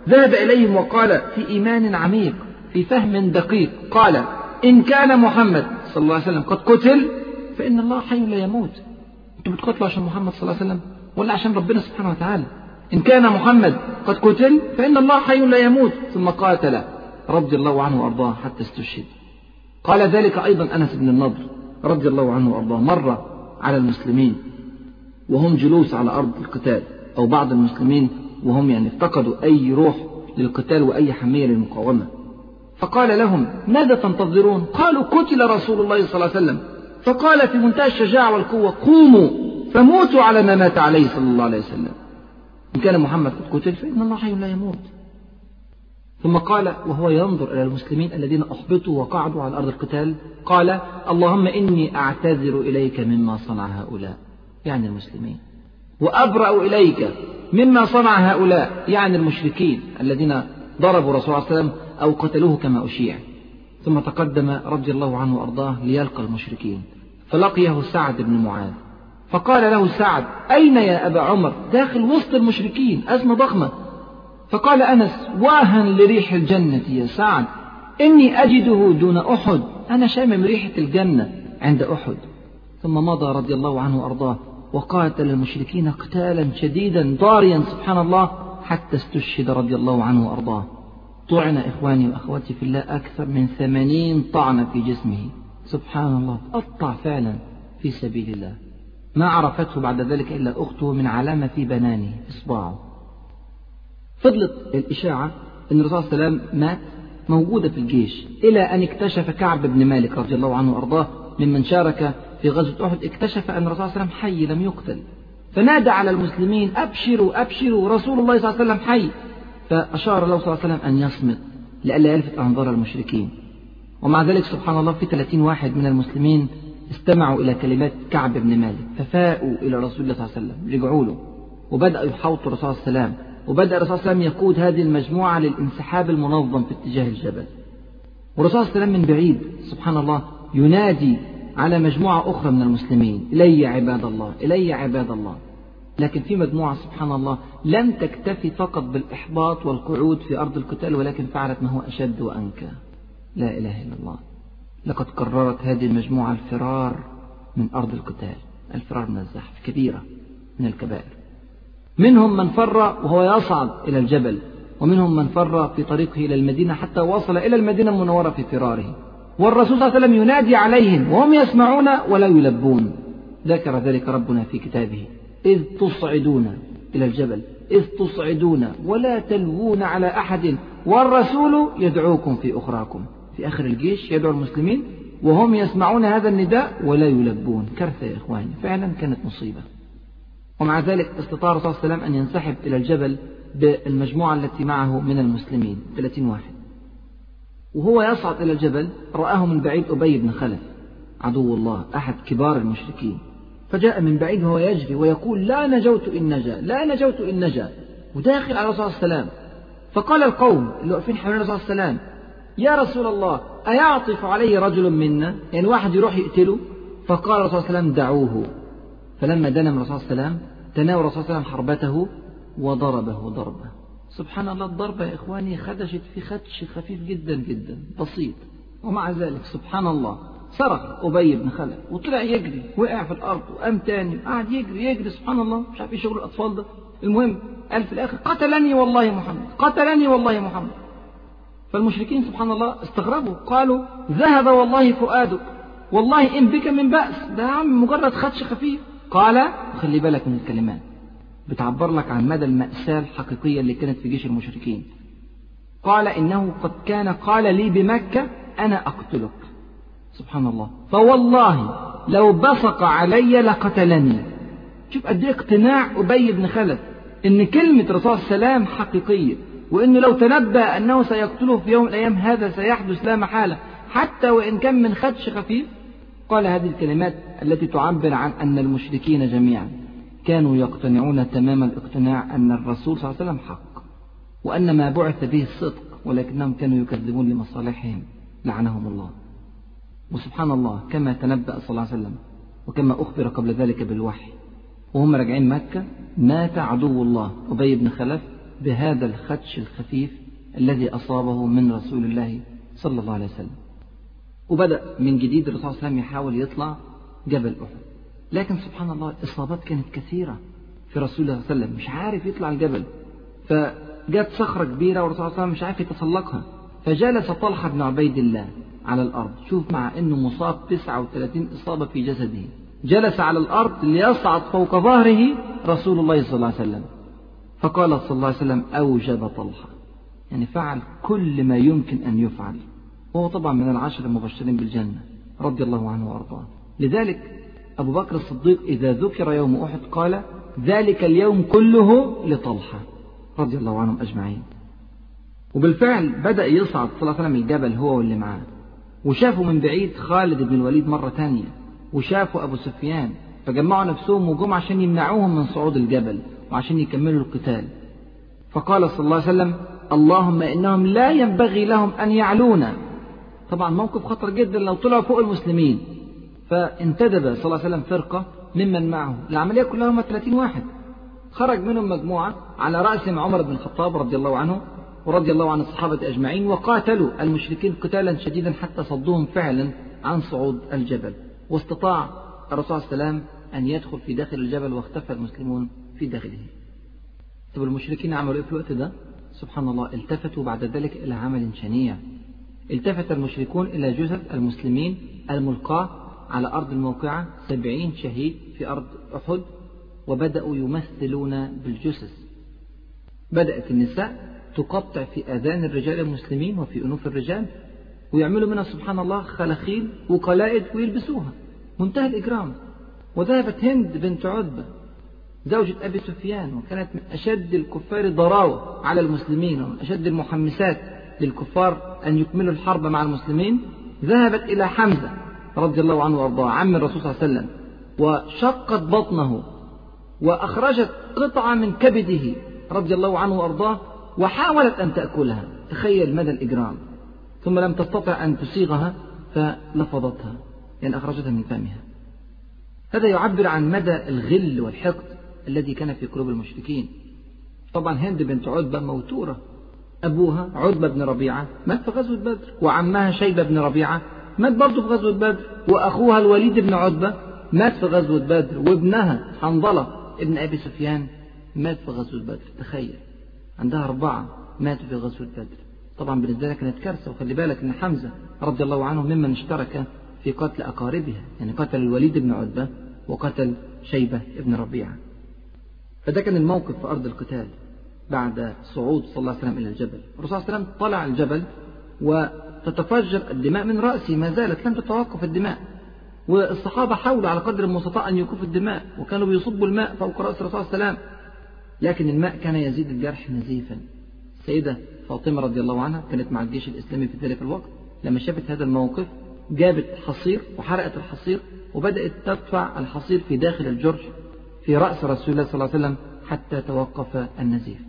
ذهب إليهم وقال في إيمان عميق في فهم دقيق، قال إن كان محمد صلى الله عليه وسلم قد قتل فإن الله حي لا يموت. أنتم بتقتلوا عشان محمد صلى الله عليه وسلم ولا عشان ربنا سبحانه وتعالى؟ إن كان محمد قد قتل فإن الله حي لا يموت. ثم قاتل رضي الله عنه وأرضاه حتى استشهد. قال ذلك أيضا أنس بن النضر رضي الله عنه وأرضاه، مر على المسلمين وهم جلوس على أرض القتال، أو بعض المسلمين وهم يعني افتقدوا أي روح للقتال وأي حمية للمقاومة، فقال لهم ماذا تنتظرون؟ قالوا قتل رسول الله صلى الله عليه وسلم. فقال في منتهى الشجاعة والقوة قوموا فموتوا على ما مات عليه صلى الله عليه وسلم. إن كان محمد قد قتل فإن الله حي لا يموت. ثم قال وهو ينظر إلى المسلمين الذين أحبطوا وقعدوا على أرض القتال، قال اللهم إني أعتذر إليك مما صنع هؤلاء، يعني المسلمين، وأبرأ إليك مما صنع هؤلاء، يعني المشركين الذين ضربوا رسول الله صلى الله عليه وسلم أو قتلوه كما أشيع. ثم تقدم رضي الله عنه وأرضاه ليلقى المشركين، فلقيه سعد بن معاذ، فقال له سعد أين يا أبا عمر؟ داخل وسط المشركين، أزمة ضخمة. فقال أنس واها لريح الجنة يا سعد، إني أجده دون أحد، أنا شامم ريحة الجنة عند أحد. ثم مضى رضي الله عنه وأرضاه وقاتل المشركين قتالا شديدا ضاريا سبحان الله حتى استشهد رضي الله عنه وأرضاه. طعن إخواني وأخواتي في الله أكثر من ثمانين طعنة في جسمه، سبحان الله، قطع فعلا في سبيل الله. ما عرفته بعد ذلك إلا أخته من علامة في بنانه إصبعه. فضلت الإشاعة أن الرسول صلى الله عليه وسلم مات موجودة في الجيش، إلى أن اكتشف كعب بن مالك رضي الله عنه وأرضاه ممن شارك في غزوة أحد، اكتشف أن الرسول صلى الله عليه وسلم حي لم يقتل، فنادى على المسلمين أبشروا أبشروا رسول الله صلى الله عليه وسلم حي. فأشار له صلى الله عليه وسلم أن يصمت لئلا يلفت أنظار المشركين. ومع ذلك سبحان الله في ثلاثين واحد من المسلمين استمعوا إلى كلمات كعب بن مالك، ففاءوا إلى رسول الله صلى الله عليه وسلم، رجعوا له وبدأوا يحوطوا الرسول صلى الله عليه وسلم، وبدأ الرسول صلى الله عليه وسلم يقود هذه المجموعة للانسحاب المنظم في اتجاه الجبل. والرسول صلى الله عليه وسلم من بعيد سبحان الله ينادي على مجموعة أخرى من المسلمين إلي عباد الله إلي عباد الله. لكن في مجموعة سبحان الله لم تكتفي فقط بالإحباط والقعود في أرض القتال، ولكن فعلت ما هو أشد وأنكى. لا إله إلا الله، لقد قررت هذه المجموعة الفرار من أرض القتال، الفرار من الزحف، كبيرة من الكبائر. منهم من فر وهو يصعد إلى الجبل، ومنهم من فر في طريقه إلى المدينة حتى وصل إلى المدينة المنورة في فراره، والرسول صلى الله عليه وسلم ينادي عليهم وهم يسمعون ولا يلبون. ذكر ذلك ربنا في كتابه إذ تصعدون إلى الجبل إذ تصعدون ولا تلوون على أحد والرسول يدعوكم في أخراكم. في آخر الجيش يدعو المسلمين وهم يسمعون هذا النداء ولا يلبون. كارثة يا إخواني، فعلا كانت مصيبة. ومع ذلك استطاع الرسول صلى الله عليه وسلم أن ينسحب إلى الجبل بالمجموعة التي معه من المسلمين ثلاثين واحد. وهو يصعد إلى الجبل رآه من بعيد أبي بن خلف عدو الله أحد كبار المشركين، فجاء من بعيد وهو يجري ويقول لا نجوت إن نجا لا نجوت إن نجا، وداخل على الرسول صلى الله عليه وسلم. فقال القوم اللي واقفين حوالين الرسول صلى الله عليه وسلم يا رسول الله أيعطف عليه رجل منا، يعني واحد يروح يقتله؟ فقال الرسول صلى الله عليه وسلم دعوه. فلما دنا من الرسول صلى الله عليه وسلم تناول الرسول صلى الله عليه وسلم حربته وضربه ضربة. سبحان الله، الضربة يا إخواني خدشت في خدش خفيف جدا جدا بسيط، ومع ذلك سبحان الله صرخ أبي بن خلف وطلع يجري، وقع في الأرض وقام تاني قعد يجري يجري سبحان الله، مش عارف ايه شغل الأطفال ده. المهم قال في الآخر قتلني والله محمد قتلني والله محمد. فالمشركين سبحان الله استغربوا، قالوا ذهب والله فؤادك والله إن بك من بأس، ده يا عم مجرد خدش خفيف. قال خلي بالك من الكلمات، بتعبر لك عن مدى المأساة الحقيقية اللي كانت في جيش المشركين. قال إنه قد كان قال لي بمكة أنا أقتلك. سبحان الله، فوالله لو بصق علي لقتلني. شوف قد ايه اقتناع أبي بن خلف إن كلمة الرسول صلى الله عليه وسلم حقيقية، وإنه لو تنبأ أنه سيقتله في يوم من الأيام هذا سيحدث لا محالة حتى وإن كان من خدش خفيف. قال هذه الكلمات التي تعبر عن أن المشركين جميعا كانوا يقتنعون تمام الاقتناع أن الرسول صلى الله عليه وسلم حق، وأن ما بعث به الصدق، ولكنهم كانوا يكذبون لمصالحهم لعنهم الله. وسبحان الله كما تنبأ صلى الله عليه وسلم وكما أخبر قبل ذلك بالوحي، وهم راجعين مكة مات عدو الله أبي بن خلف بهذا الخدش الخفيف الذي أصابه من رسول الله صلى الله عليه وسلم. وبدأ من جديد الرسول صلى الله عليه وسلم يحاول يطلع جبل أحد، لكن سبحان الله الإصابات كانت كثيرة في رسول الله صلى الله عليه وسلم، مش عارف يطلع الجبل. فجت صخرة كبيرة والرسول صلى الله عليه وسلم مش عارف يتسلقها، فجلس طلحة بن عبيد الله على الأرض. شوف، مع أنه مصاب تسعة وثلاثين إصابة في جسده، جلس على الأرض ليصعد فوق ظهره رسول الله صلى الله عليه وسلم. فقال صلى الله عليه وسلم: أوجب طلحة، يعني فعل كل ما يمكن أن يفعل، وهو طبعا من العشر المبشرين بالجنة رضي الله عنه وأرضاه. لذلك أبو بكر الصديق إذا ذكر يوم أحد قال: ذلك اليوم كله لطلحة رضي الله عنهم أجمعين. وبالفعل بدأ يصعد صلى الله عليه وسلم الجبل هو واللي معاه، وشافوا من بعيد خالد بن الوليد مرة تانية، وشافوا أبو سفيان، فجمعوا نفسهم وجم عشان يمنعوهم من صعود الجبل وعشان يكملوا القتال. فقال صلى الله عليه وسلم: اللهم إنهم لا ينبغي لهم أن يعلونا. طبعا موقف خطر جدا لو طلعوا فوق المسلمين. فانتدب صلى الله عليه وسلم فرقة ممن معه، العملية كلها هم ثلاثين واحد، خرج منهم مجموعة على رأسهم عمر بن الخطاب رضي الله عنه ورضي الله عن الصحابة أجمعين، وقاتلوا المشركين قتالا شديدا حتى صدوهم فعلا عن صعود الجبل. واستطاع الرسول صلى الله عليه وسلم أن يدخل في داخل الجبل، واختفى المسلمون في داخله. طب المشركين عملوا إيه في الوقت ده؟ سبحان الله، التفتوا بعد ذلك إلى عمل شنيع. التفت المشركون إلى جثث المسلمين الملقاة على أرض الموقعة، سبعين شهيد في أرض أحد، وبدأوا يمثلون بالجثث. بدأت النساء تقطع في آذان الرجال المسلمين وفي أنوف الرجال، ويعملوا منها سبحان الله خلاخيل وقلائد ويلبسوها، منتهى الإجرام. وذهبت هند بنت عتبة زوجة أبي سفيان، وكانت من أشد الكفار ضراوة على المسلمين ومن أشد المحمسات للكفار أن يكملوا الحرب مع المسلمين. ذهبت إلى حمزة رضي الله عنه وأرضاه عم الرسول صلى الله عليه وسلم، وشقت بطنه وأخرجت قطعة من كبده رضي الله عنه وأرضاه، وحاولت أن تأكلها. تخيل مدى الإجرام. ثم لم تستطع أن تسيغها فلفظتها، يعني أخرجتها من فمها. هذا يعبر عن مدى الغل والحقد الذي كان في قلوب المشركين. طبعا هند بنت عتبة موتورة، أبوها عتبة بن ربيعة مات في غزوة بدر، وعمها شيبة بن ربيعة مات برضه في غزوة بدر، وأخوها الوليد بن عتبة مات في غزوة بدر، وابنها حنظلة ابن أبي سفيان مات في غزوة بدر. تخيل، عندها أربعة ماتوا في غزوة بدر. طبعا بالنسبة لها كانت كارثة. وخلي بالك أن حمزة رضي الله عنه ممن اشترك في قتل أقاربها، يعني قتل الوليد بن عتبة وقتل شيبة ابن ربيعة. فده كان الموقف في أرض القتال بعد صعود صلى الله عليه وسلم إلى الجبل. الرسول صلى الله عليه وسلم طلع الجبل وتتفجر الدماء من رأسه، ما زالت لم تتوقف الدماء، والصحابة حاولوا على قدر المستطاع أن يوقفوا الدماء، وكانوا بيصبوا الماء فوق رأس الرسول صلى الله عليه وسلم، لكن الماء كان يزيد الجرح نزيفا. السيدة فاطمة رضي الله عنها كانت مع الجيش الإسلامي في ذلك الوقت، لما شافت هذا الموقف جابت حصير وحرقت الحصير، وبدأت تدفع الحصير في داخل الجرح في رأس رسول الله صلى الله عليه وسلم حتى توقف النزيف.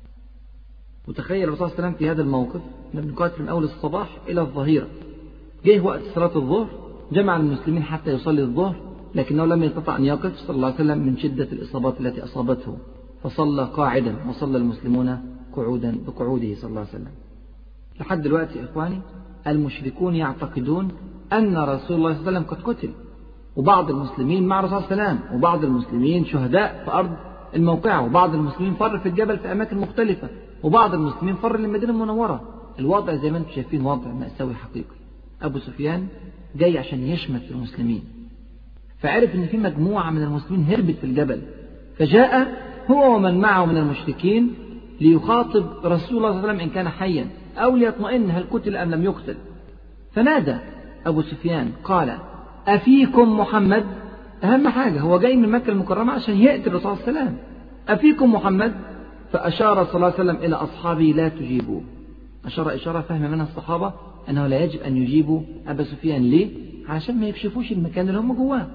وتخيل الرسول صلى الله عليه وسلم في هذا الموقف، بنقاتل من أول الصباح إلى الظهيرة، جه وقت صلاة الظهر جمع المسلمين حتى يصلي الظهر، لكنه لم يستطع أن يقف صلى الله عليه وسلم من شدة الإصابات التي أصابته، فصلى قاعدا وصلى المسلمون قعودا بقعوده صلى الله عليه وسلم. لحد دلوقتي يا إخواني المشركون يعتقدون أن رسول الله صلى الله عليه وسلم قد قتل، وبعض المسلمين مع الرسول صلى الله عليه وسلم، وبعض المسلمين شهداء في أرض الموقعة، وبعض المسلمين فر في الجبل في أماكن مختلفة، وبعض المسلمين فر للمدينة المنورة. الوضع زي ما انتم شايفين وضع مأساوي حقيقي. أبو سفيان جاي عشان يشمت في المسلمين، فعرف أن في مجموعة من المسلمين هربت في الجبل، فجاء هو ومن معه من المشركين ليخاطب رسول الله صلى الله عليه وسلم إن كان حيا أو ليطمئن هل قتل أم لم يقتل. فنادى أبو سفيان قال: أفيكم محمد؟ أهم حاجة هو جاي من مكة المكرمة عشان يقتل الرسول صلى الله عليه وسلم. أفيكم محمد؟ فأشار صلى الله عليه وسلم إلى أصحابه لا تجيبوه. أشار إشارة فهم منها الصحابة أنه لا يجب أن يجيبوا أبا سفيان. ليه؟ عشان ما يكشفوش المكان اللي هم جواه.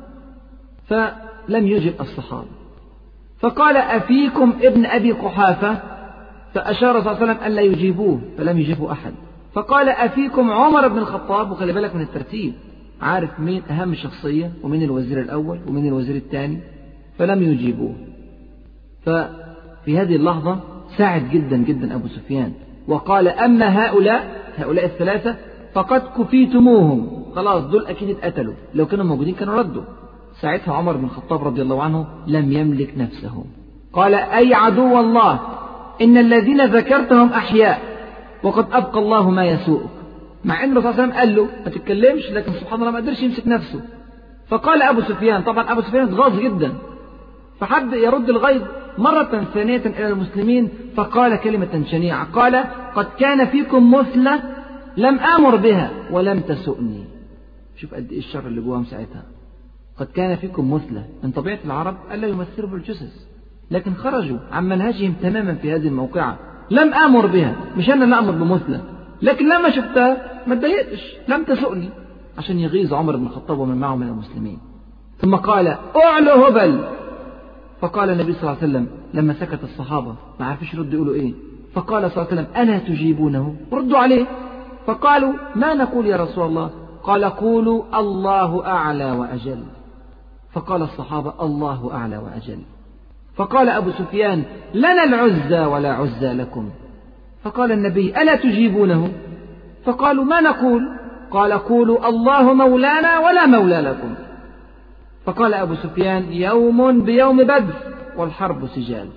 فلم يجب الصحابة. فقال: أفيكم ابن أبي قحافة؟ فأشار صلى الله عليه وسلم أن لا يجيبوه، فلم يجيبه أحد. فقال: أفيكم عمر بن الخطاب؟ وخلي بالك من الترتيب، عارف مين أهم شخصية ومين الوزير الأول ومين الوزير الثاني، فلم يجيبوه. ففي هذه اللحظة ساعد جدا جدا أبو سفيان، وقال أما هؤلاء هؤلاء الثلاثة فقد كفيتموهم، خلاص دول أكيد اتقتلوا، لو كانوا موجودين كانوا ردوا. ساعتها عمر بن الخطاب رضي الله عنه لم يملك نفسه، قال أي عدو الله إن الذين ذكرتهم أحياء وقد أبقى الله ما يسوءك. مع أن الرسول صلى الله عليه وسلم قال له ما تتكلمش، لكن سبحان الله ما قدرش يمسك نفسه. فقال أبو سفيان، طبعا أبو سفيان اتغاظ جدا، فحب يرد الغيظ مرة ثانية إلى المسلمين، فقال كلمة شنيعة، قال قد كان فيكم مثلة لم آمر بها ولم تسؤني. شوف قد إيه الشر اللي جواهم ساعتها. قد كان فيكم مثلة، من طبيعة العرب ألا يمثلوا بالجثث، لكن خرجوا عن منهجهم تماما في هذه الموقعة. لم آمر بها، مش أنا اللي أمر بمثلة، لكن لما شفتها ما اتضايقتش، لم تسؤني، عشان يغيظ عمر بن الخطاب ومن معه من المسلمين. ثم قال أعلو هبل. فقال النبي صلى الله عليه وسلم لما سكت الصحابة ما عرفش يردوا يقولوا إيه، فقال صلى الله عليه وسلم ألا تجيبونه؟ ردوا عليه. فقالوا ما نقول يا رسول الله؟ قال قولوا الله أعلى وأجل. فقال الصحابة الله أعلى وأجل. فقال أبو سفيان لنا العزى ولا عزى لكم. فقال النبي ألا تجيبونه؟ فقالوا ما نقول؟ قال قولوا الله مولانا ولا مولى لكم. فقال أبو سفيان يوم بيوم بدر والحرب سجال.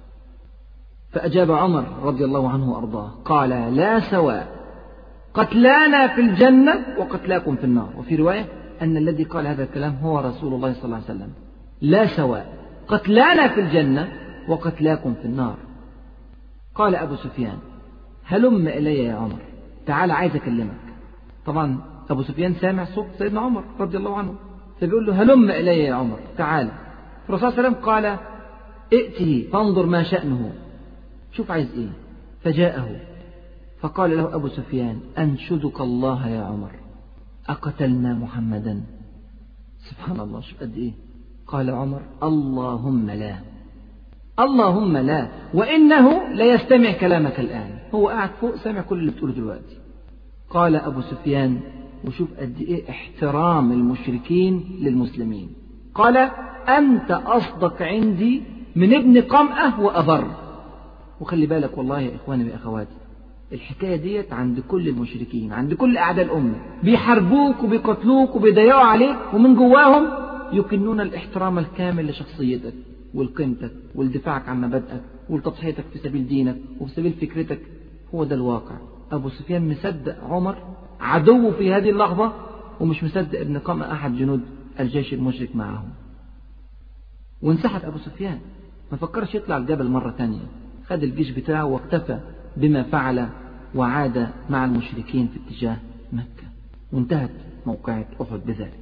فأجاب عمر رضي الله عنه وأرضاه قال لا سواء، قتلانا في الجنة وقتلاكم في النار. وفي رواية أن الذي قال هذا الكلام هو رسول الله صلى الله عليه وسلم. لا سواء، قتلانا في الجنة وقتلاكم في النار. قال أبو سفيان هلم إلي يا عمر، تعال عايز أكلمك. طبعا أبو سفيان سامع صوت سيدنا عمر رضي الله عنه، فبيقول له هلم إلي يا عمر تعال. الرسول صلى الله عليه وسلم قال ائته فانظر ما شأنه، شوف عايز إيه. فجاءه فقال له أبو سفيان أنشدك الله يا عمر أقتلنا محمدا؟ سبحان الله، شوف قد إيه. قال عمر اللهم لا، اللهم لا، وإنه ليستمع كلامك الآن. هو قاعد فوق سامع كل اللي بتقوله دلوقتي. قال أبو سفيان، وشوف قد إيه احترام المشركين للمسلمين، قال أنت أصدق عندي من ابن قمأة وأبر. وخلي بالك والله يا إخواني وأخواتي، الحكاية ديت عند كل المشركين، عند كل أعداء الأمة، بيحاربوك وبيقتلوك وبيضيعوا عليك، ومن جواهم يكنون الاحترام الكامل لشخصيتك ولقيمتك ولدفاعك عن مبادئك ولتضحيتك في سبيل دينك وفي سبيل فكرتك. هو ده الواقع. أبو سفيان مصدق عمر عدو في هذه اللحظة، ومش مصدق ابن قمأ أحد جنود الجيش المشرك معهم. وانسحب أبو سفيان، ما فكرش يطلع الجبل مرة تانية، خد الجيش بتاعه واكتفى بما فعل، وعاد مع المشركين في اتجاه مكة، وانتهت موقعة أحد بذلك.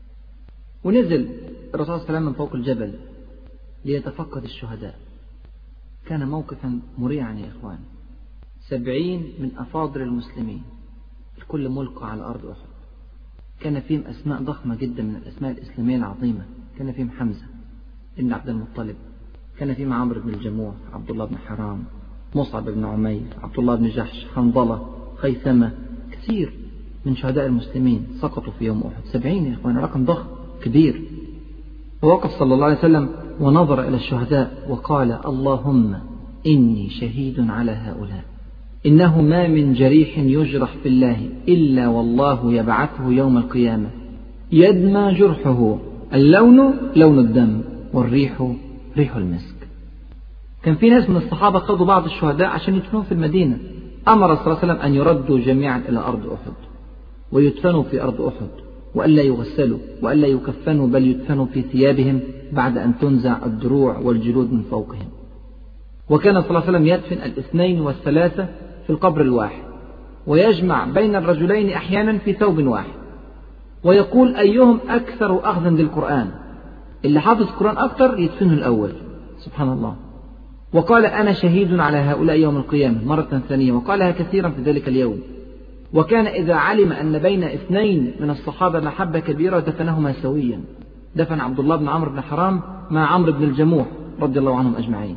ونزل الرسول صلى الله عليه وسلم من فوق الجبل ليتفقد الشهداء. كان موقفا مريعا يا إخوان. سبعين من أفاضل المسلمين الكل ملقى على أرض أحد. كان فيهم أسماء ضخمة جدا من الأسماء الإسلامية العظيمة. كان فيهم حمزة ابن عبد المطلب، كان فيهم عمرو بن الجموح، عبد الله بن حرام، مصعب بن عمير، عبد الله بن جحش، حنظلة، خيثمة. كثير من شهداء المسلمين سقطوا في يوم أحد. سبعين يا إخوان، رقم ضخم كبير. ووقف صلى الله عليه وسلم ونظر إلى الشهداء وقال اللهم إني شهيد على هؤلاء، إنه ما من جريح يجرح في الله إلا والله يبعثه يوم القيامة يدمى جرحه، اللون لون الدم والريح ريح المسك. كان في ناس من الصحابة خذوا بعض الشهداء عشان يدفنوهم في المدينة. أمر صلى الله عليه وسلم أن يردوا جميعا إلى أرض أحد ويدفنوا في أرض أحد، وألا يغسلوا وألا يكفنوا، بل يدفنوا في ثيابهم بعد أن تنزع الدروع والجلود من فوقهم. وكان صلى الله عليه وسلم يدفن الاثنين والثلاثة في القبر الواحد، ويجمع بين الرجلين أحيانا في ثوب واحد، ويقول أيهم أكثر أخذا للقرآن، اللي حافظ القرآن أكثر يدفنه الأول. سبحان الله. وقال أنا شهيد على هؤلاء يوم القيامة مرة ثانية، وقالها كثيرا في ذلك اليوم. وكان إذا علم أن بين اثنين من الصحابة محبة كبيرة دفنهما سويا. دفن عبد الله بن عمرو بن حرام مع عمرو بن الجموح رضي الله عنهم أجمعين.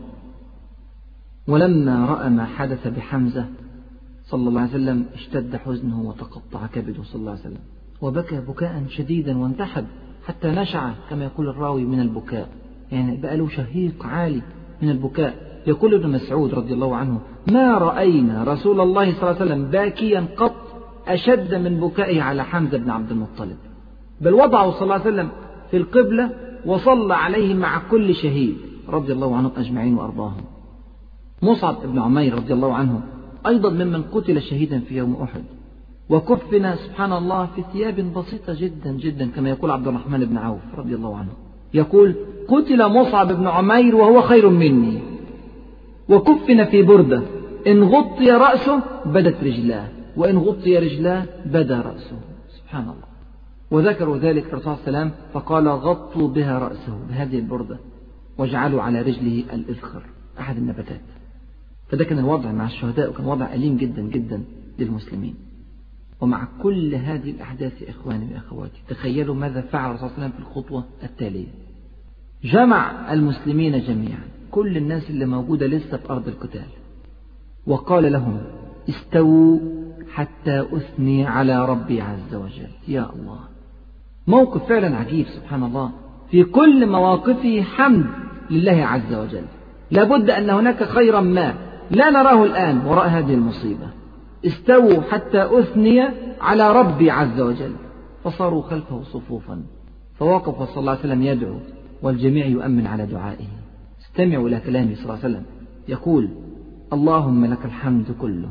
ولما رأى ما حدث بحمزة صلى الله عليه وسلم اشتد حزنه وتقطع كبده صلى الله عليه وسلم، وبكى بكاء شديدا وانتحب حتى نشع كما يقول الراوي من البكاء، يعني بقى له شهيق عالي من البكاء. يقول ابن مسعود رضي الله عنه: ما رأينا رسول الله صلى الله عليه وسلم باكيا قط أشد من بكائه على حمزة بن عبد المطلب، بل وضعه صلى الله عليه وسلم في القبلة وصلى عليه مع كل شهيد رضي الله عنهم أجمعين وأرضاهم. مصعب بن عمير رضي الله عنه أيضا ممن قتل شهيدا في يوم أحد، وكفن سبحان الله في ثياب بسيطة جدا جدا، كما يقول عبد الرحمن بن عوف رضي الله عنه، يقول: قتل مصعب بن عمير وهو خير مني، وكفن في بردة إن غطي رأسه بدت رجلاه، وإن غطي رجلاه بدا رأسه. سبحان الله. وذكروا ذلك الرسول صلى الله عليه وسلم فقال: غطوا بها رأسه بهذه البردة واجعلوا على رجله الإذخر، أحد النباتات. فده كان الوضع مع الشهداء، وكان وضع أليم جدا جدا للمسلمين. ومع كل هذه الأحداث يا إخواني وأخواتي، تخيلوا ماذا فعل الرسول صلى الله عليه وسلم في الخطوة التالية. جمع المسلمين جميعا، كل الناس اللي موجودة لسه في أرض القتال، وقال لهم: استووا حتى أثني على ربي عز وجل. يا الله، موقف فعلا عجيب سبحان الله، في كل مواقفه حمد لله عز وجل. لابد أن هناك خيرا ما لا نراه الآن وراء هذه المصيبة. استووا حتى أثني على ربي عز وجل، فصاروا خلفه صفوفا، فوقف صلى الله عليه وسلم يدعو والجميع يؤمن على دعائه. استمعوا إلى كلامه صلى الله عليه وسلم، يقول: اللهم لك الحمد كله،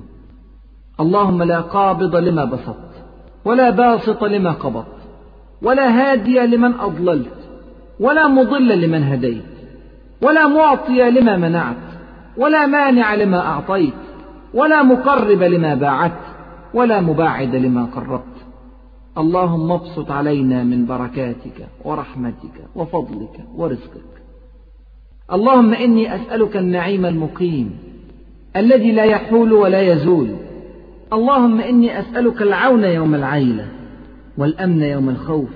اللهم لا قابض لما بسطت، ولا باسط لما قبضت، ولا هادي لمن أضللت، ولا مضل لمن هديت، ولا معطي لما منعت، ولا مانع لما أعطيت، ولا مقرب لما باعت، ولا مباعد لما قربت. اللهم ابسط علينا من بركاتك ورحمتك وفضلك ورزقك. اللهم إني أسألك النعيم المقيم الذي لا يحول ولا يزول. اللهم إني أسألك العون يوم العيلة والأمن يوم الخوف.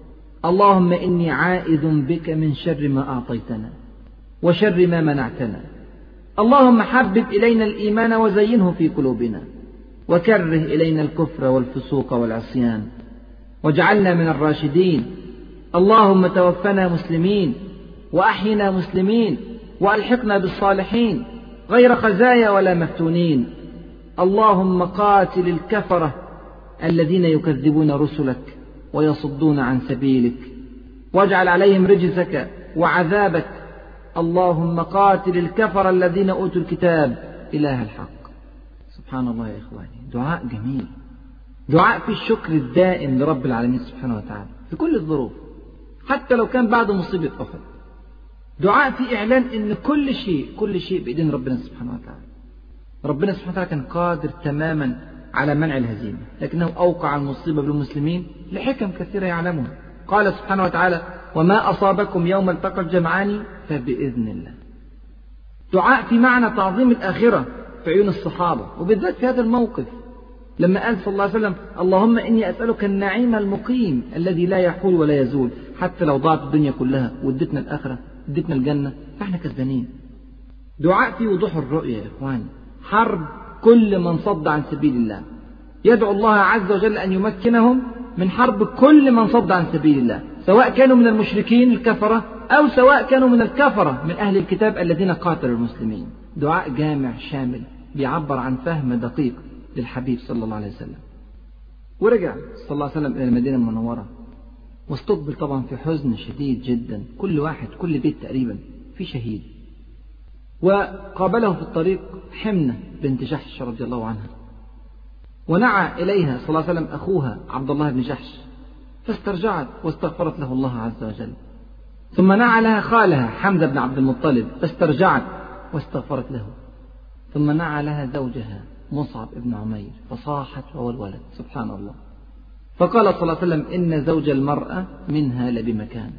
اللهم إني عائذ بك من شر ما أعطيتنا وشر ما منعتنا. اللهم حبب إلينا الإيمان وزينه في قلوبنا، وكره إلينا الكفر والفسوق والعصيان، واجعلنا من الراشدين. اللهم توفنا مسلمين، وأحينا مسلمين، وألحقنا بالصالحين غير خزايا ولا مفتونين. اللهم قاتل الكفرة الذين يكذبون رسلك ويصدون عن سبيلك، واجعل عليهم رجزك وعذابك. اللهم قاتل الكفر الذين أوتوا الكتاب إله الحق. سبحان الله يا إخواني، دعاء جميل، دعاء في الشكر الدائم لرب العالمين سبحانه وتعالى في كل الظروف، حتى لو كان بعد مصيبة أحد. دعاء في إعلان إن كل شيء كل شيء بإذن ربنا سبحانه وتعالى. ربنا سبحانه وتعالى كان قادر تماما على منع الهزيمة، لكنه أوقع المصيبة بالمسلمين لحكم كثيرة يعلمها. قال سبحانه وتعالى: وما أصابكم يوم التقى الجمعان فبإذن الله. دعاء في معنى تعظيم الآخرة في عيون الصحابة، وبالذات في هذا الموقف لما قال صلى الله عليه وسلم: اللهم إني أسألك النعيم المقيم الذي لا يحول ولا يزول. حتى لو ضاعت الدنيا كلها وادتنا الآخرة ادتنا الجنة فاحنا كسبانين. دعاء في وضوح الرؤية يا إخواني، حرب كل من صد عن سبيل الله. يدعو الله عز وجل أن يمكنهم من حرب كل من صد عن سبيل الله، سواء كانوا من المشركين الكفرة أو سواء كانوا من الكفرة من أهل الكتاب الذين قاتلوا المسلمين. دعاء جامع شامل بيعبر عن فهم دقيق للحبيب صلى الله عليه وسلم. ورجع صلى الله عليه وسلم إلى المدينة المنورة، واستقبل طبعا في حزن شديد جدا، كل واحد كل بيت تقريبا في شهيد. وقابله في الطريق حمنة بنت جحش رضي الله عنها، ونعى إليها صلى الله عليه وسلم أخوها عبد الله بن جحش، فاسترجعت واستغفرت له الله عز وجل. ثم نعى لها خالها حمزة بن عبد المطلب، فاسترجعت واستغفرت له. ثم نعى لها زوجها مصعب بن عمير، فصاحت وهو الولد. سبحان الله. فقال صلى الله عليه وسلم: إن زوج المرأة منها لبمكان.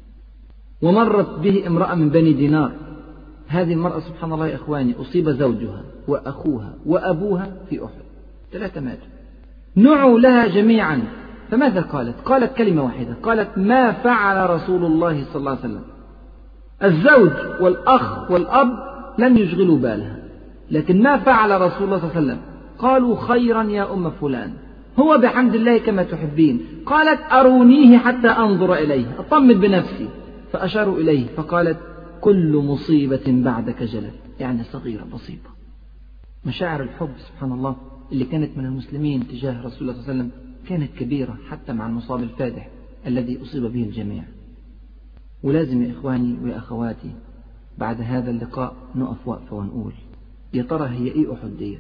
ومرت به امرأة من بني دينار. هذه المرأة سبحان الله يا إخواني أصيب زوجها وأخوها وأبوها في أحد، ثلاثة ماتوا. نعوا لها جميعا، فماذا قالت؟ قالت كلمة واحدة، قالت: ما فعل رسول الله صلى الله عليه وسلم. الزوج والأخ والأب لم يشغلوا بالها، لكن ما فعل رسول الله صلى الله عليه وسلم؟ قالوا: خيرا يا أم فلان، هو بحمد الله كما تحبين. قالت: أرونيه حتى أنظر إليه، أطمن بنفسي. فأشاروا إليه، فقالت: كل مصيبة بعدك جلت. يعني صغيرة بسيطة. مشاعر الحب سبحان الله اللي كانت من المسلمين تجاه رسول الله صلى الله عليه وسلم كانت كبيرة حتى مع المصاب الفادح الذي أصيب به الجميع. ولازم يا إخواني ويا أخواتي بعد هذا اللقاء نقف وقفة ونقول يا ترى هي إيه أحد ديت؟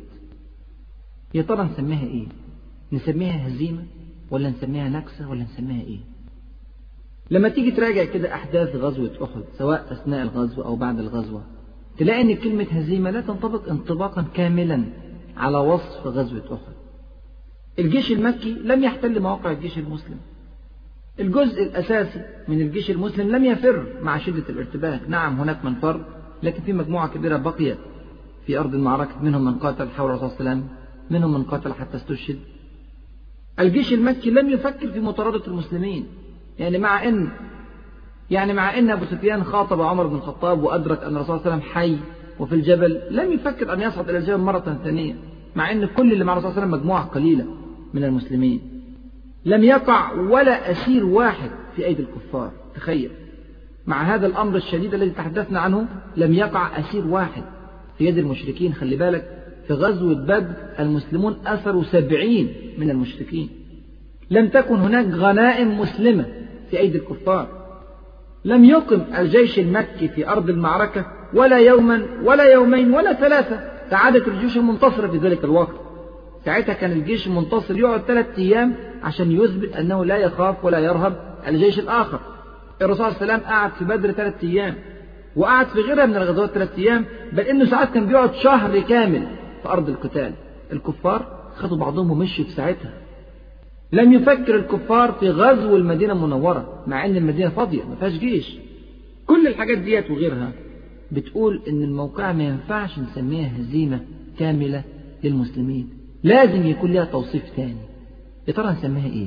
يا ترى نسميها إيه؟ نسميها هزيمة ولا نسميها نكسة ولا نسميها إيه؟ لما تيجي تراجع كده أحداث غزوة أحد سواء أثناء الغزوة أو بعد الغزوة تلاقي أن كلمة هزيمة لا تنطبق انطباقا كاملا على وصف غزوة أحد. الجيش المكي لم يحتل مواقع الجيش المسلم. الجزء الأساسي من الجيش المسلم لم يفر مع شدة الارتباك. نعم هناك من فر، لكن في مجموعة كبيرة بقيت في أرض المعركة، منهم من قاتل حول الرسول صلى الله عليه وسلم، منهم من قاتل حتى استشهد. الجيش المكي لم يفكر في مطاردة المسلمين، يعني مع أن يعني مع أن أبو سفيان خاطب عمر بن الخطاب وأدرك أن الرسول صلى الله عليه وسلم حي وفي الجبل، لم يفكر أن يصعد إلى الجبل مرة ثانية، مع أن كل اللي مع الرسول صلى الله عليه وسلم مجموعة قليلة من المسلمين. لم يقع ولا أسير واحد في أيدي الكفار. تخيل مع هذا الأمر الشديد الذي تحدثنا عنه لم يقع أسير واحد في يد المشركين. خلي بالك في غزوة بدر المسلمون أسروا سبعين من المشركين. لم تكن هناك غنائم مسلمة في أيدي الكفار. لم يقم الجيش المكي في أرض المعركة ولا يوما ولا يومين ولا ثلاثة كعادة الجيوش المنتصرة في ذلك الوقت. ساعتها كان الجيش المنتصر يقعد ثلاثة أيام عشان يثبت أنه لا يخاف ولا يرهب الجيش الآخر. الرسول صلى الله عليه وسلم قعد في بدر ثلاثة أيام، وقعد في غيرها من الغزوات ثلاثة أيام، بل إنه ساعات كان بيقعد شهر كامل في أرض القتال. الكفار خدوا بعضهم ومشوا في ساعتها. لم يفكر الكفار في غزو المدينة المنورة مع أن المدينة فاضية ما فيهاش جيش. كل الحاجات ديت وغيرها بتقول أن الموقع ما ينفعش نسميها هزيمة كاملة للمسلمين، لازم يكون لها توصيف تاني. يا ترى نسميها إيه؟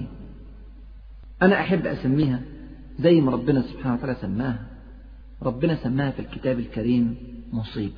أنا أحب أسميها زي ما ربنا سبحانه وتعالى سماها. ربنا سماها في الكتاب الكريم مصيبة.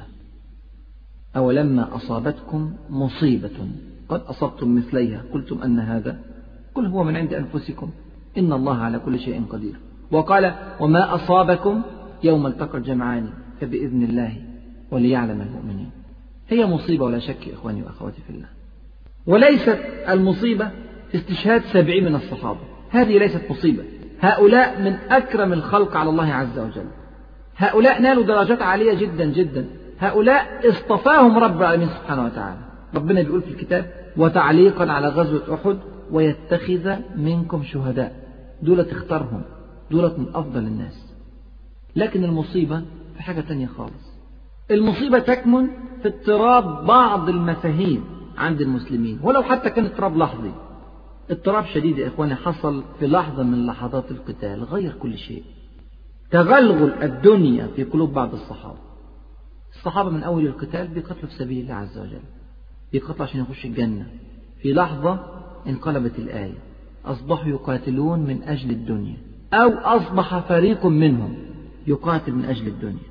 أولما أصابتكم مصيبة قد أصبتم مثليها قلتم أن هذا قل هو من عند أنفسكم إن الله على كل شيء قدير. وقال وما أصابكم يوم التقى الجمعان فبإذن الله وليعلم المؤمنين. هي مصيبة ولا شك إخواني وأخواتي في الله. وليست المصيبة في استشهاد سبعين من الصحابة، هذه ليست مصيبة. هؤلاء من أكرم الخلق على الله عز وجل. هؤلاء نالوا درجات عالية جدا جدا. هؤلاء اصطفاهم رب العالمين سبحانه وتعالى. ربنا بيقول في الكتاب وتعليقا على غزوة أحد ويتخذ منكم شهداء. دولة اختارهم، دولة من أفضل الناس. لكن المصيبة في حاجة تانية خالص. المصيبة تكمن في اضطراب بعض المفاهيم عند المسلمين، ولو حتى كان اضطراب لحظي. اضطراب شديد يا إخواني حصل في لحظة من لحظات القتال غير كل شيء. تغلغل الدنيا في قلوب بعض الصحابة. الصحابة من أول القتال بيقتلوا في سبيل الله عز وجل، بيقتلوا عشان يخش الجنة. في لحظة انقلبت الآية أصبحوا يقاتلون من أجل الدنيا، أو أصبح فريق منهم يقاتل من أجل الدنيا.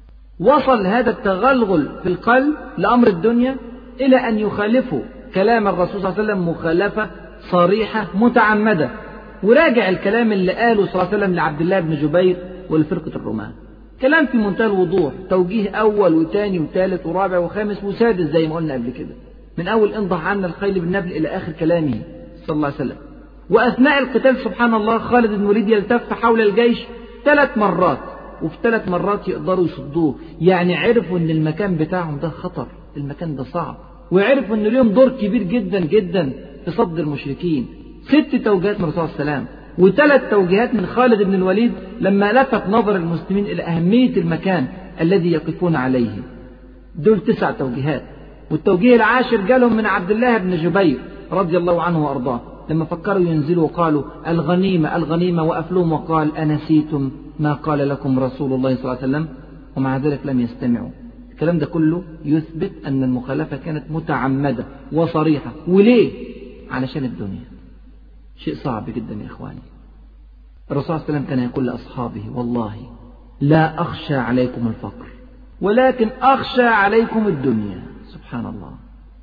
وصل هذا التغلغل في القلب لأمر الدنيا إلى أن يخالفوا كلام الرسول صلى الله عليه وسلم مخالفة صريحة متعمدة. وراجع الكلام اللي قاله صلى الله عليه وسلم لعبد الله بن جبير ولفرقة الرومان، كلام في منتهى الوضوح، توجيه أول وثاني وثالث ورابع وخامس وسادس زي ما قلنا قبل كده، من أول انضح عنا الخيل بالنبل إلى آخر كلامه صلى الله عليه وسلم. وأثناء القتال سبحان الله خالد بن الوليد يلتف حول الجيش ثلاث مرات، وفي ثلاث مرات يقدروا يصدوه. يعني عرفوا أن المكان بتاعهم ده خطر، المكان ده صعب، وعرفوا أن لهم دور كبير جدا جدا في صد المشركين. ست توجيهات من الرسول صلى الله عليه وسلم وثلاث توجيهات من خالد بن الوليد لما لفت نظر المسلمين إلى أهمية المكان الذي يقفون عليه. دول تسع توجيهات. والتوجيه العاشر جالهم من عبد الله بن جبير رضي الله عنه وأرضاه لما فكروا ينزلوا وقالوا الغنيمة الغنيمة، وأفلوم وقال أنسيتم ما قال لكم رسول الله صلى الله عليه وسلم؟ ومع ذلك لم يستمعوا. الكلام ده كله يثبت أن المخالفة كانت متعمدة وصريحة. وليه؟ علشان الدنيا. شيء صعب جدا يا إخواني. الرسول صلى الله عليه وسلم كان يقول لأصحابه والله لا أخشى عليكم الفقر ولكن أخشى عليكم الدنيا. سبحان الله.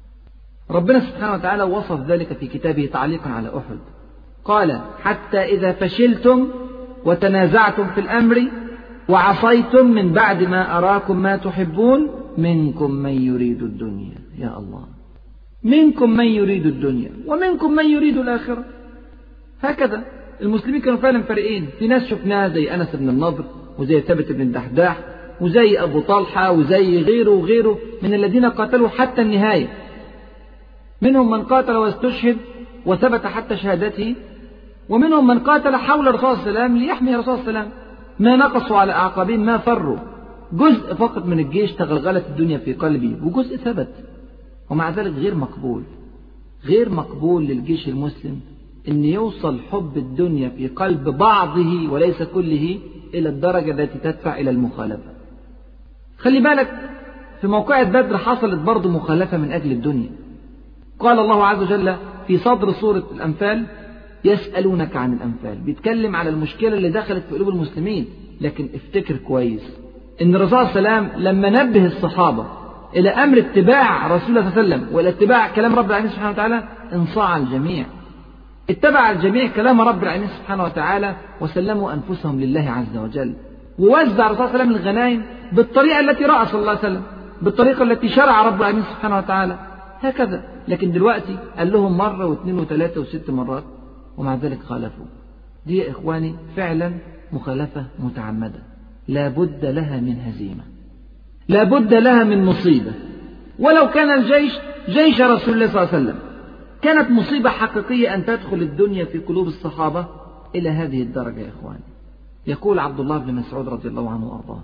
ربنا سبحانه وتعالى وصف ذلك في كتابه تعليقا على أحد، قال حتى إذا فشلتم وتنازعتم في الأمر وعصيتم من بعد ما أراكم ما تحبون منكم من يريد الدنيا. يا الله، منكم من يريد الدنيا ومنكم من يريد الآخرة. هكذا المسلمين كانوا فعلا فريقين. في ناس شفناها زي أنس بن النضر وزي ثابت بن الدحداح وزي أبو طلحة وزي غيره وغيره من الذين قاتلوا حتى النهاية. منهم من قاتل واستشهد وثبت حتى شهادته، ومنهم من قاتل حول الرسول صلى الله عليه وسلم ليحمي الرسول صلى الله عليه وسلم. ما نقصوا على أعقابهم، ما فروا. جزء فقط من الجيش تغلغلت الدنيا في قلبي وجزء ثبت، ومع ذلك غير مقبول. غير مقبول للجيش المسلم أن يوصل حب الدنيا في قلب بعضه وليس كله إلى الدرجة التي تدفع إلى المخالفة. خلي بالك، في موقعة بدر حصلت برضو مخالفة من أجل الدنيا. قال الله عز وجل في صدر سورة الأنفال: يسألونك عن الأنفال. بيتكلم على المشكلة اللي دخلت في قلوب المسلمين. لكن افتكر كويس إن الرسول صلى الله عليه وسلم لما نبه الصحابة إلى أمر اتباع رسول الله صلى الله عليه وسلم وإلى اتباع كلام رب العالمين سبحانه وتعالى، انصاع الجميع. اتبع الجميع كلام رب العالمين سبحانه وتعالى وسلموا أنفسهم لله عز وجل. ووزع الرسول صلى الله عليه وسلم الغنائم بالطريقة التي رأى صلى الله عليه وسلم، بالطريقة التي شرع رب العالمين سبحانه وتعالى. هكذا. لكن دلوقتي قال لهم مرة واثنين وثلاثة وست مرات ومع ذلك خالفوا. دي يا إخواني فعلا مخالفة متعمدة، لا بد لها من هزيمة، لا بد لها من مصيبة. ولو كان الجيش جيش رسول الله صلى الله عليه وسلم كانت مصيبة حقيقية أن تدخل الدنيا في قلوب الصحابة إلى هذه الدرجة. يا إخواني، يقول عبد الله بن مسعود رضي الله عنه وأرضاه: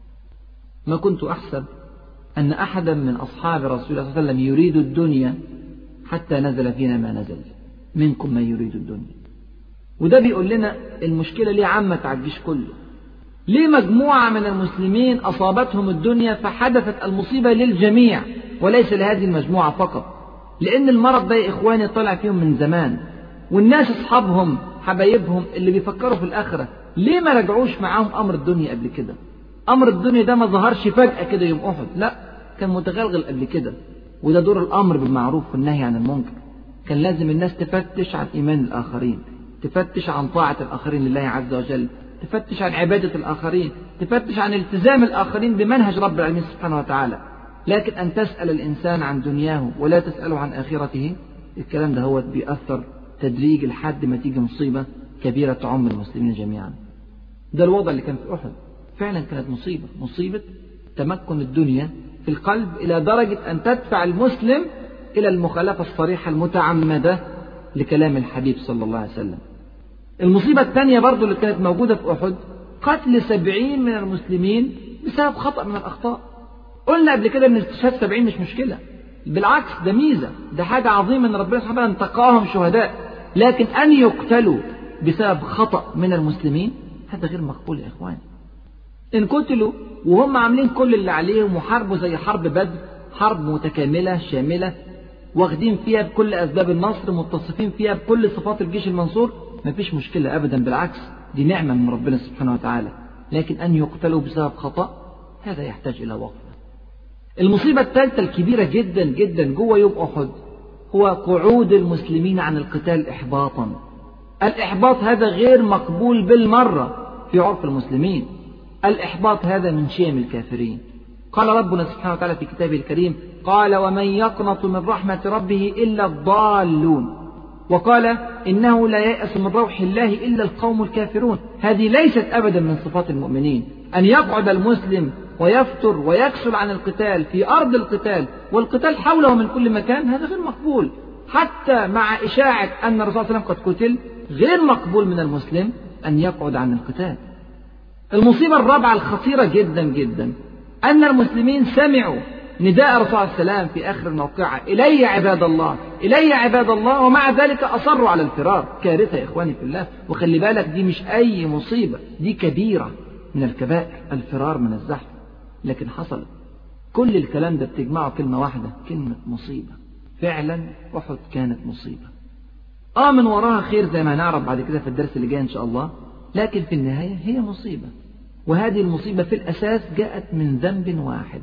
ما كنت أحسب أن أحدا من أصحاب رسول الله صلى الله عليه وسلم يريد الدنيا حتى نزل فينا ما نزل، منكم من يريد الدنيا. وده بيقول لنا المشكلة ليه عامة على الجيش كله. ليه مجموعة من المسلمين أصابتهم الدنيا فحدثت المصيبة للجميع وليس لهذه المجموعة فقط؟ لأن المرض ده يا إخواني طلع فيهم من زمان، والناس أصحابهم حبايبهم اللي بيفكروا في الآخرة ليه ما رجعوش معاهم أمر الدنيا قبل كده؟ أمر الدنيا ده ما ظهرش فجأة كده يوم أحد، لا، كان متغلغل قبل كده. وده دور الأمر بالمعروف والنهي عن المنكر. كان لازم الناس تفتش عن إيمان الآخرين، تفتش عن طاعة الآخرين لله عز وجل، تفتش عن عبادة الآخرين، تفتش عن التزام الآخرين بمنهج رب العالمين سبحانه وتعالى. لكن أن تسأل الإنسان عن دنياه ولا تسأله عن آخرته، الكلام ده هو بيأثر تدريج لحد ما تيجي مصيبة كبيرة تعم المسلمين جميعا. ده الوضع اللي كان في أحد. فعلا كانت مصيبة، مصيبة تمكن الدنيا في القلب إلى درجة أن تدفع المسلم إلى المخالفة الصريحة المتعمدة لكلام الحبيب صلى الله عليه وسلم. المصيبة الثانية برضو اللي كانت موجودة في أحد قتل سبعين من المسلمين بسبب خطأ من الأخطاء. قلنا قبل كده أن استشهاد سبعين مش مشكلة، بالعكس ده ميزة، ده حاجة عظيمة أن ربنا سبحانه وتعالى انتقاهم شهداء. لكن أن يقتلوا بسبب خطأ من المسلمين هذا غير مقبول يا إخواني. إن قتلوا وهم عاملين كل اللي عليهم وحاربوا زي حرب بدر، حرب متكاملة شاملة، واخدين فيها بكل أسباب النصر، متصفين فيها بكل صفات الجيش المنصور، ما فيش مشكلة أبدا، بالعكس دي نعمة من ربنا سبحانه وتعالى. لكن أن يقتلوا بسبب خطأ هذا يحتاج إلى وقفة. المصيبة الثالثة الكبيرة جدا جدا جوه يوم أحد هو قعود المسلمين عن القتال إحباطا. الإحباط هذا غير مقبول بالمرة في عرف المسلمين. الإحباط هذا من شيم الكافرين. قال ربنا سبحانه وتعالى في كتابه الكريم: قال ومن يقنط من رحمة ربه إلا الضالون. وقال إنه لا ييأس من روح الله إلا القوم الكافرون. هذه ليست أبدا من صفات المؤمنين. أن يقعد المسلم ويفتر ويكسل عن القتال في أرض القتال والقتال حوله من كل مكان، هذا غير مقبول. حتى مع إشاعة أن الرسول صلى الله عليه وسلم قد قتل غير مقبول من المسلم أن يقعد عن القتال. المصيبة الرابعة الخطيرة جدا جدا أن المسلمين سمعوا نداء الرسول عليه السلام في آخر الموقعة: إلي عباد الله، إلي عباد الله، ومع ذلك أصروا على الفرار. كارثة يا إخواني في الله. وخلي بالك دي مش أي مصيبة، دي كبيرة من الكبائر، الفرار من الزحف. لكن حصلت. كل الكلام ده بتجمعه كلمة واحدة، كلمة مصيبة. فعلا أحد كانت مصيبة. آه من وراها خير زي ما هنعرف بعد كده في الدرس اللي جاي إن شاء الله، لكن في النهاية هي مصيبة. وهذه المصيبة في الأساس جاءت من ذنب واحد،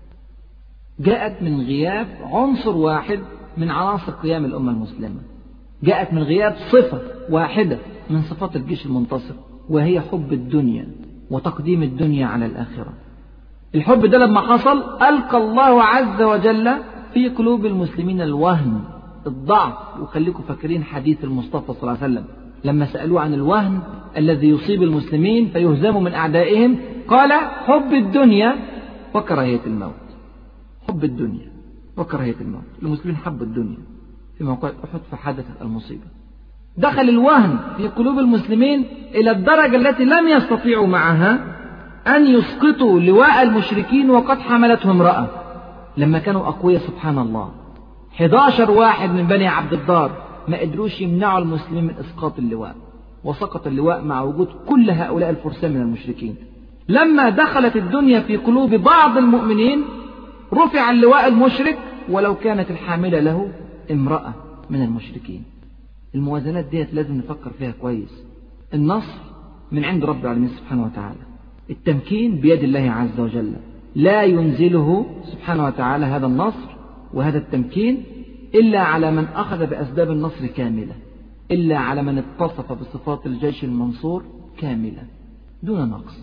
جاءت من غياب عنصر واحد من عناصر قيام الأمة المسلمة، جاءت من غياب صفة واحدة من صفات الجيش المنتصر، وهي حب الدنيا وتقديم الدنيا على الآخرة. الحب ده لما حصل ألقى الله عز وجل في قلوب المسلمين الوهن، الضعف. وخليكم فاكرين حديث المصطفى صلى الله عليه وسلم لما سألوه عن الوهن الذي يصيب المسلمين فيهزموا من أعدائهم، قال حب الدنيا وكراهية الموت. حب الدنيا وكراهية الموت. المسلمين حبوا الدنيا في موقع أحد فحدثت المصيبة. دخل الوهن في قلوب المسلمين إلى الدرجة التي لم يستطيعوا معها أن يسقطوا لواء المشركين وقد حملته امرأة. لما كانوا أقوياء سبحان الله حداشر واحد من بني عبد الدار ما قدروش يمنعوا المسلمين من إسقاط اللواء، وسقط اللواء مع وجود كل هؤلاء الفرسان من المشركين. لما دخلت الدنيا في قلوب بعض المؤمنين رفع اللواء المشرك ولو كانت الحاملة له امرأة من المشركين. الموازنات ديت لازم نفكر فيها كويس. النصر من عند رب العالمين سبحانه وتعالى، التمكين بيد الله عز وجل، لا ينزله سبحانه وتعالى هذا النصر وهذا التمكين إلا على من أخذ بأسباب النصر كاملة، إلا على من اتصف بصفات الجيش المنصور كاملة دون نقص.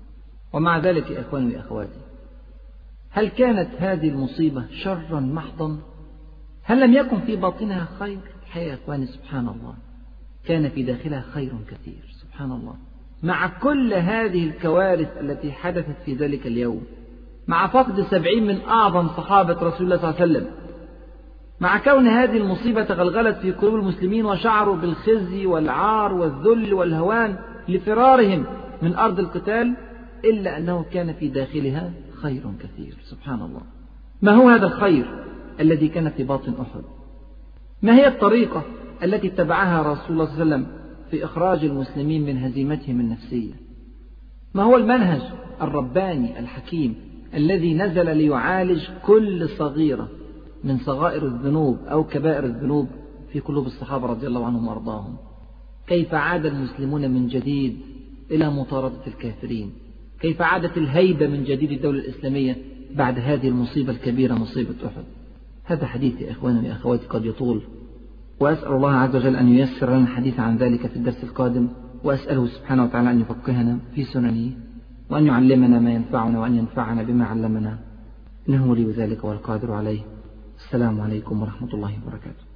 ومع ذلك يا إخواني وأخواتي، هل كانت هذه المصيبة شرا محضا؟ هل لم يكن في باطنها خير؟ الحقيقة يا إخواني سبحان الله كان في داخلها خير كثير سبحان الله. مع كل هذه الكوارث التي حدثت في ذلك اليوم، مع فقد سبعين من أعظم صحابة رسول الله صلى الله عليه وسلم، مع كون هذه المصيبة تغلغلت في قلوب المسلمين وشعروا بالخزي والعار والذل والهوان لفرارهم من أرض القتال، إلا أنه كان في داخلها خير كثير سبحان الله. ما هو هذا الخير الذي كان في باطن أحد؟ ما هي الطريقة التي اتبعها رسول الله صلى الله عليه وسلم في إخراج المسلمين من هزيمتهم النفسية؟ ما هو المنهج الرباني الحكيم الذي نزل ليعالج كل صغيرة من صغائر الذنوب أو كبائر الذنوب في قلوب الصحابة رضي الله عنهم وأرضاهم؟ كيف عاد المسلمون من جديد إلى مطاردة الكافرين؟ كيف عادت الهيبة من جديد الدولة الإسلامية بعد هذه المصيبة الكبيرة مصيبة أحد؟ هذا حديث يا إخواني وأخواتي قد يطول، وأسأل الله عز وجل أن ييسر لنا الحديث عن ذلك في الدرس القادم، وأسأله سبحانه وتعالى أن يفقهنا في سننه وأن يعلمنا ما ينفعنا وأن ينفعنا بما علمنا، إنه ولي ذلك والقادر عليه. السلام عليكم ورحمة الله وبركاته.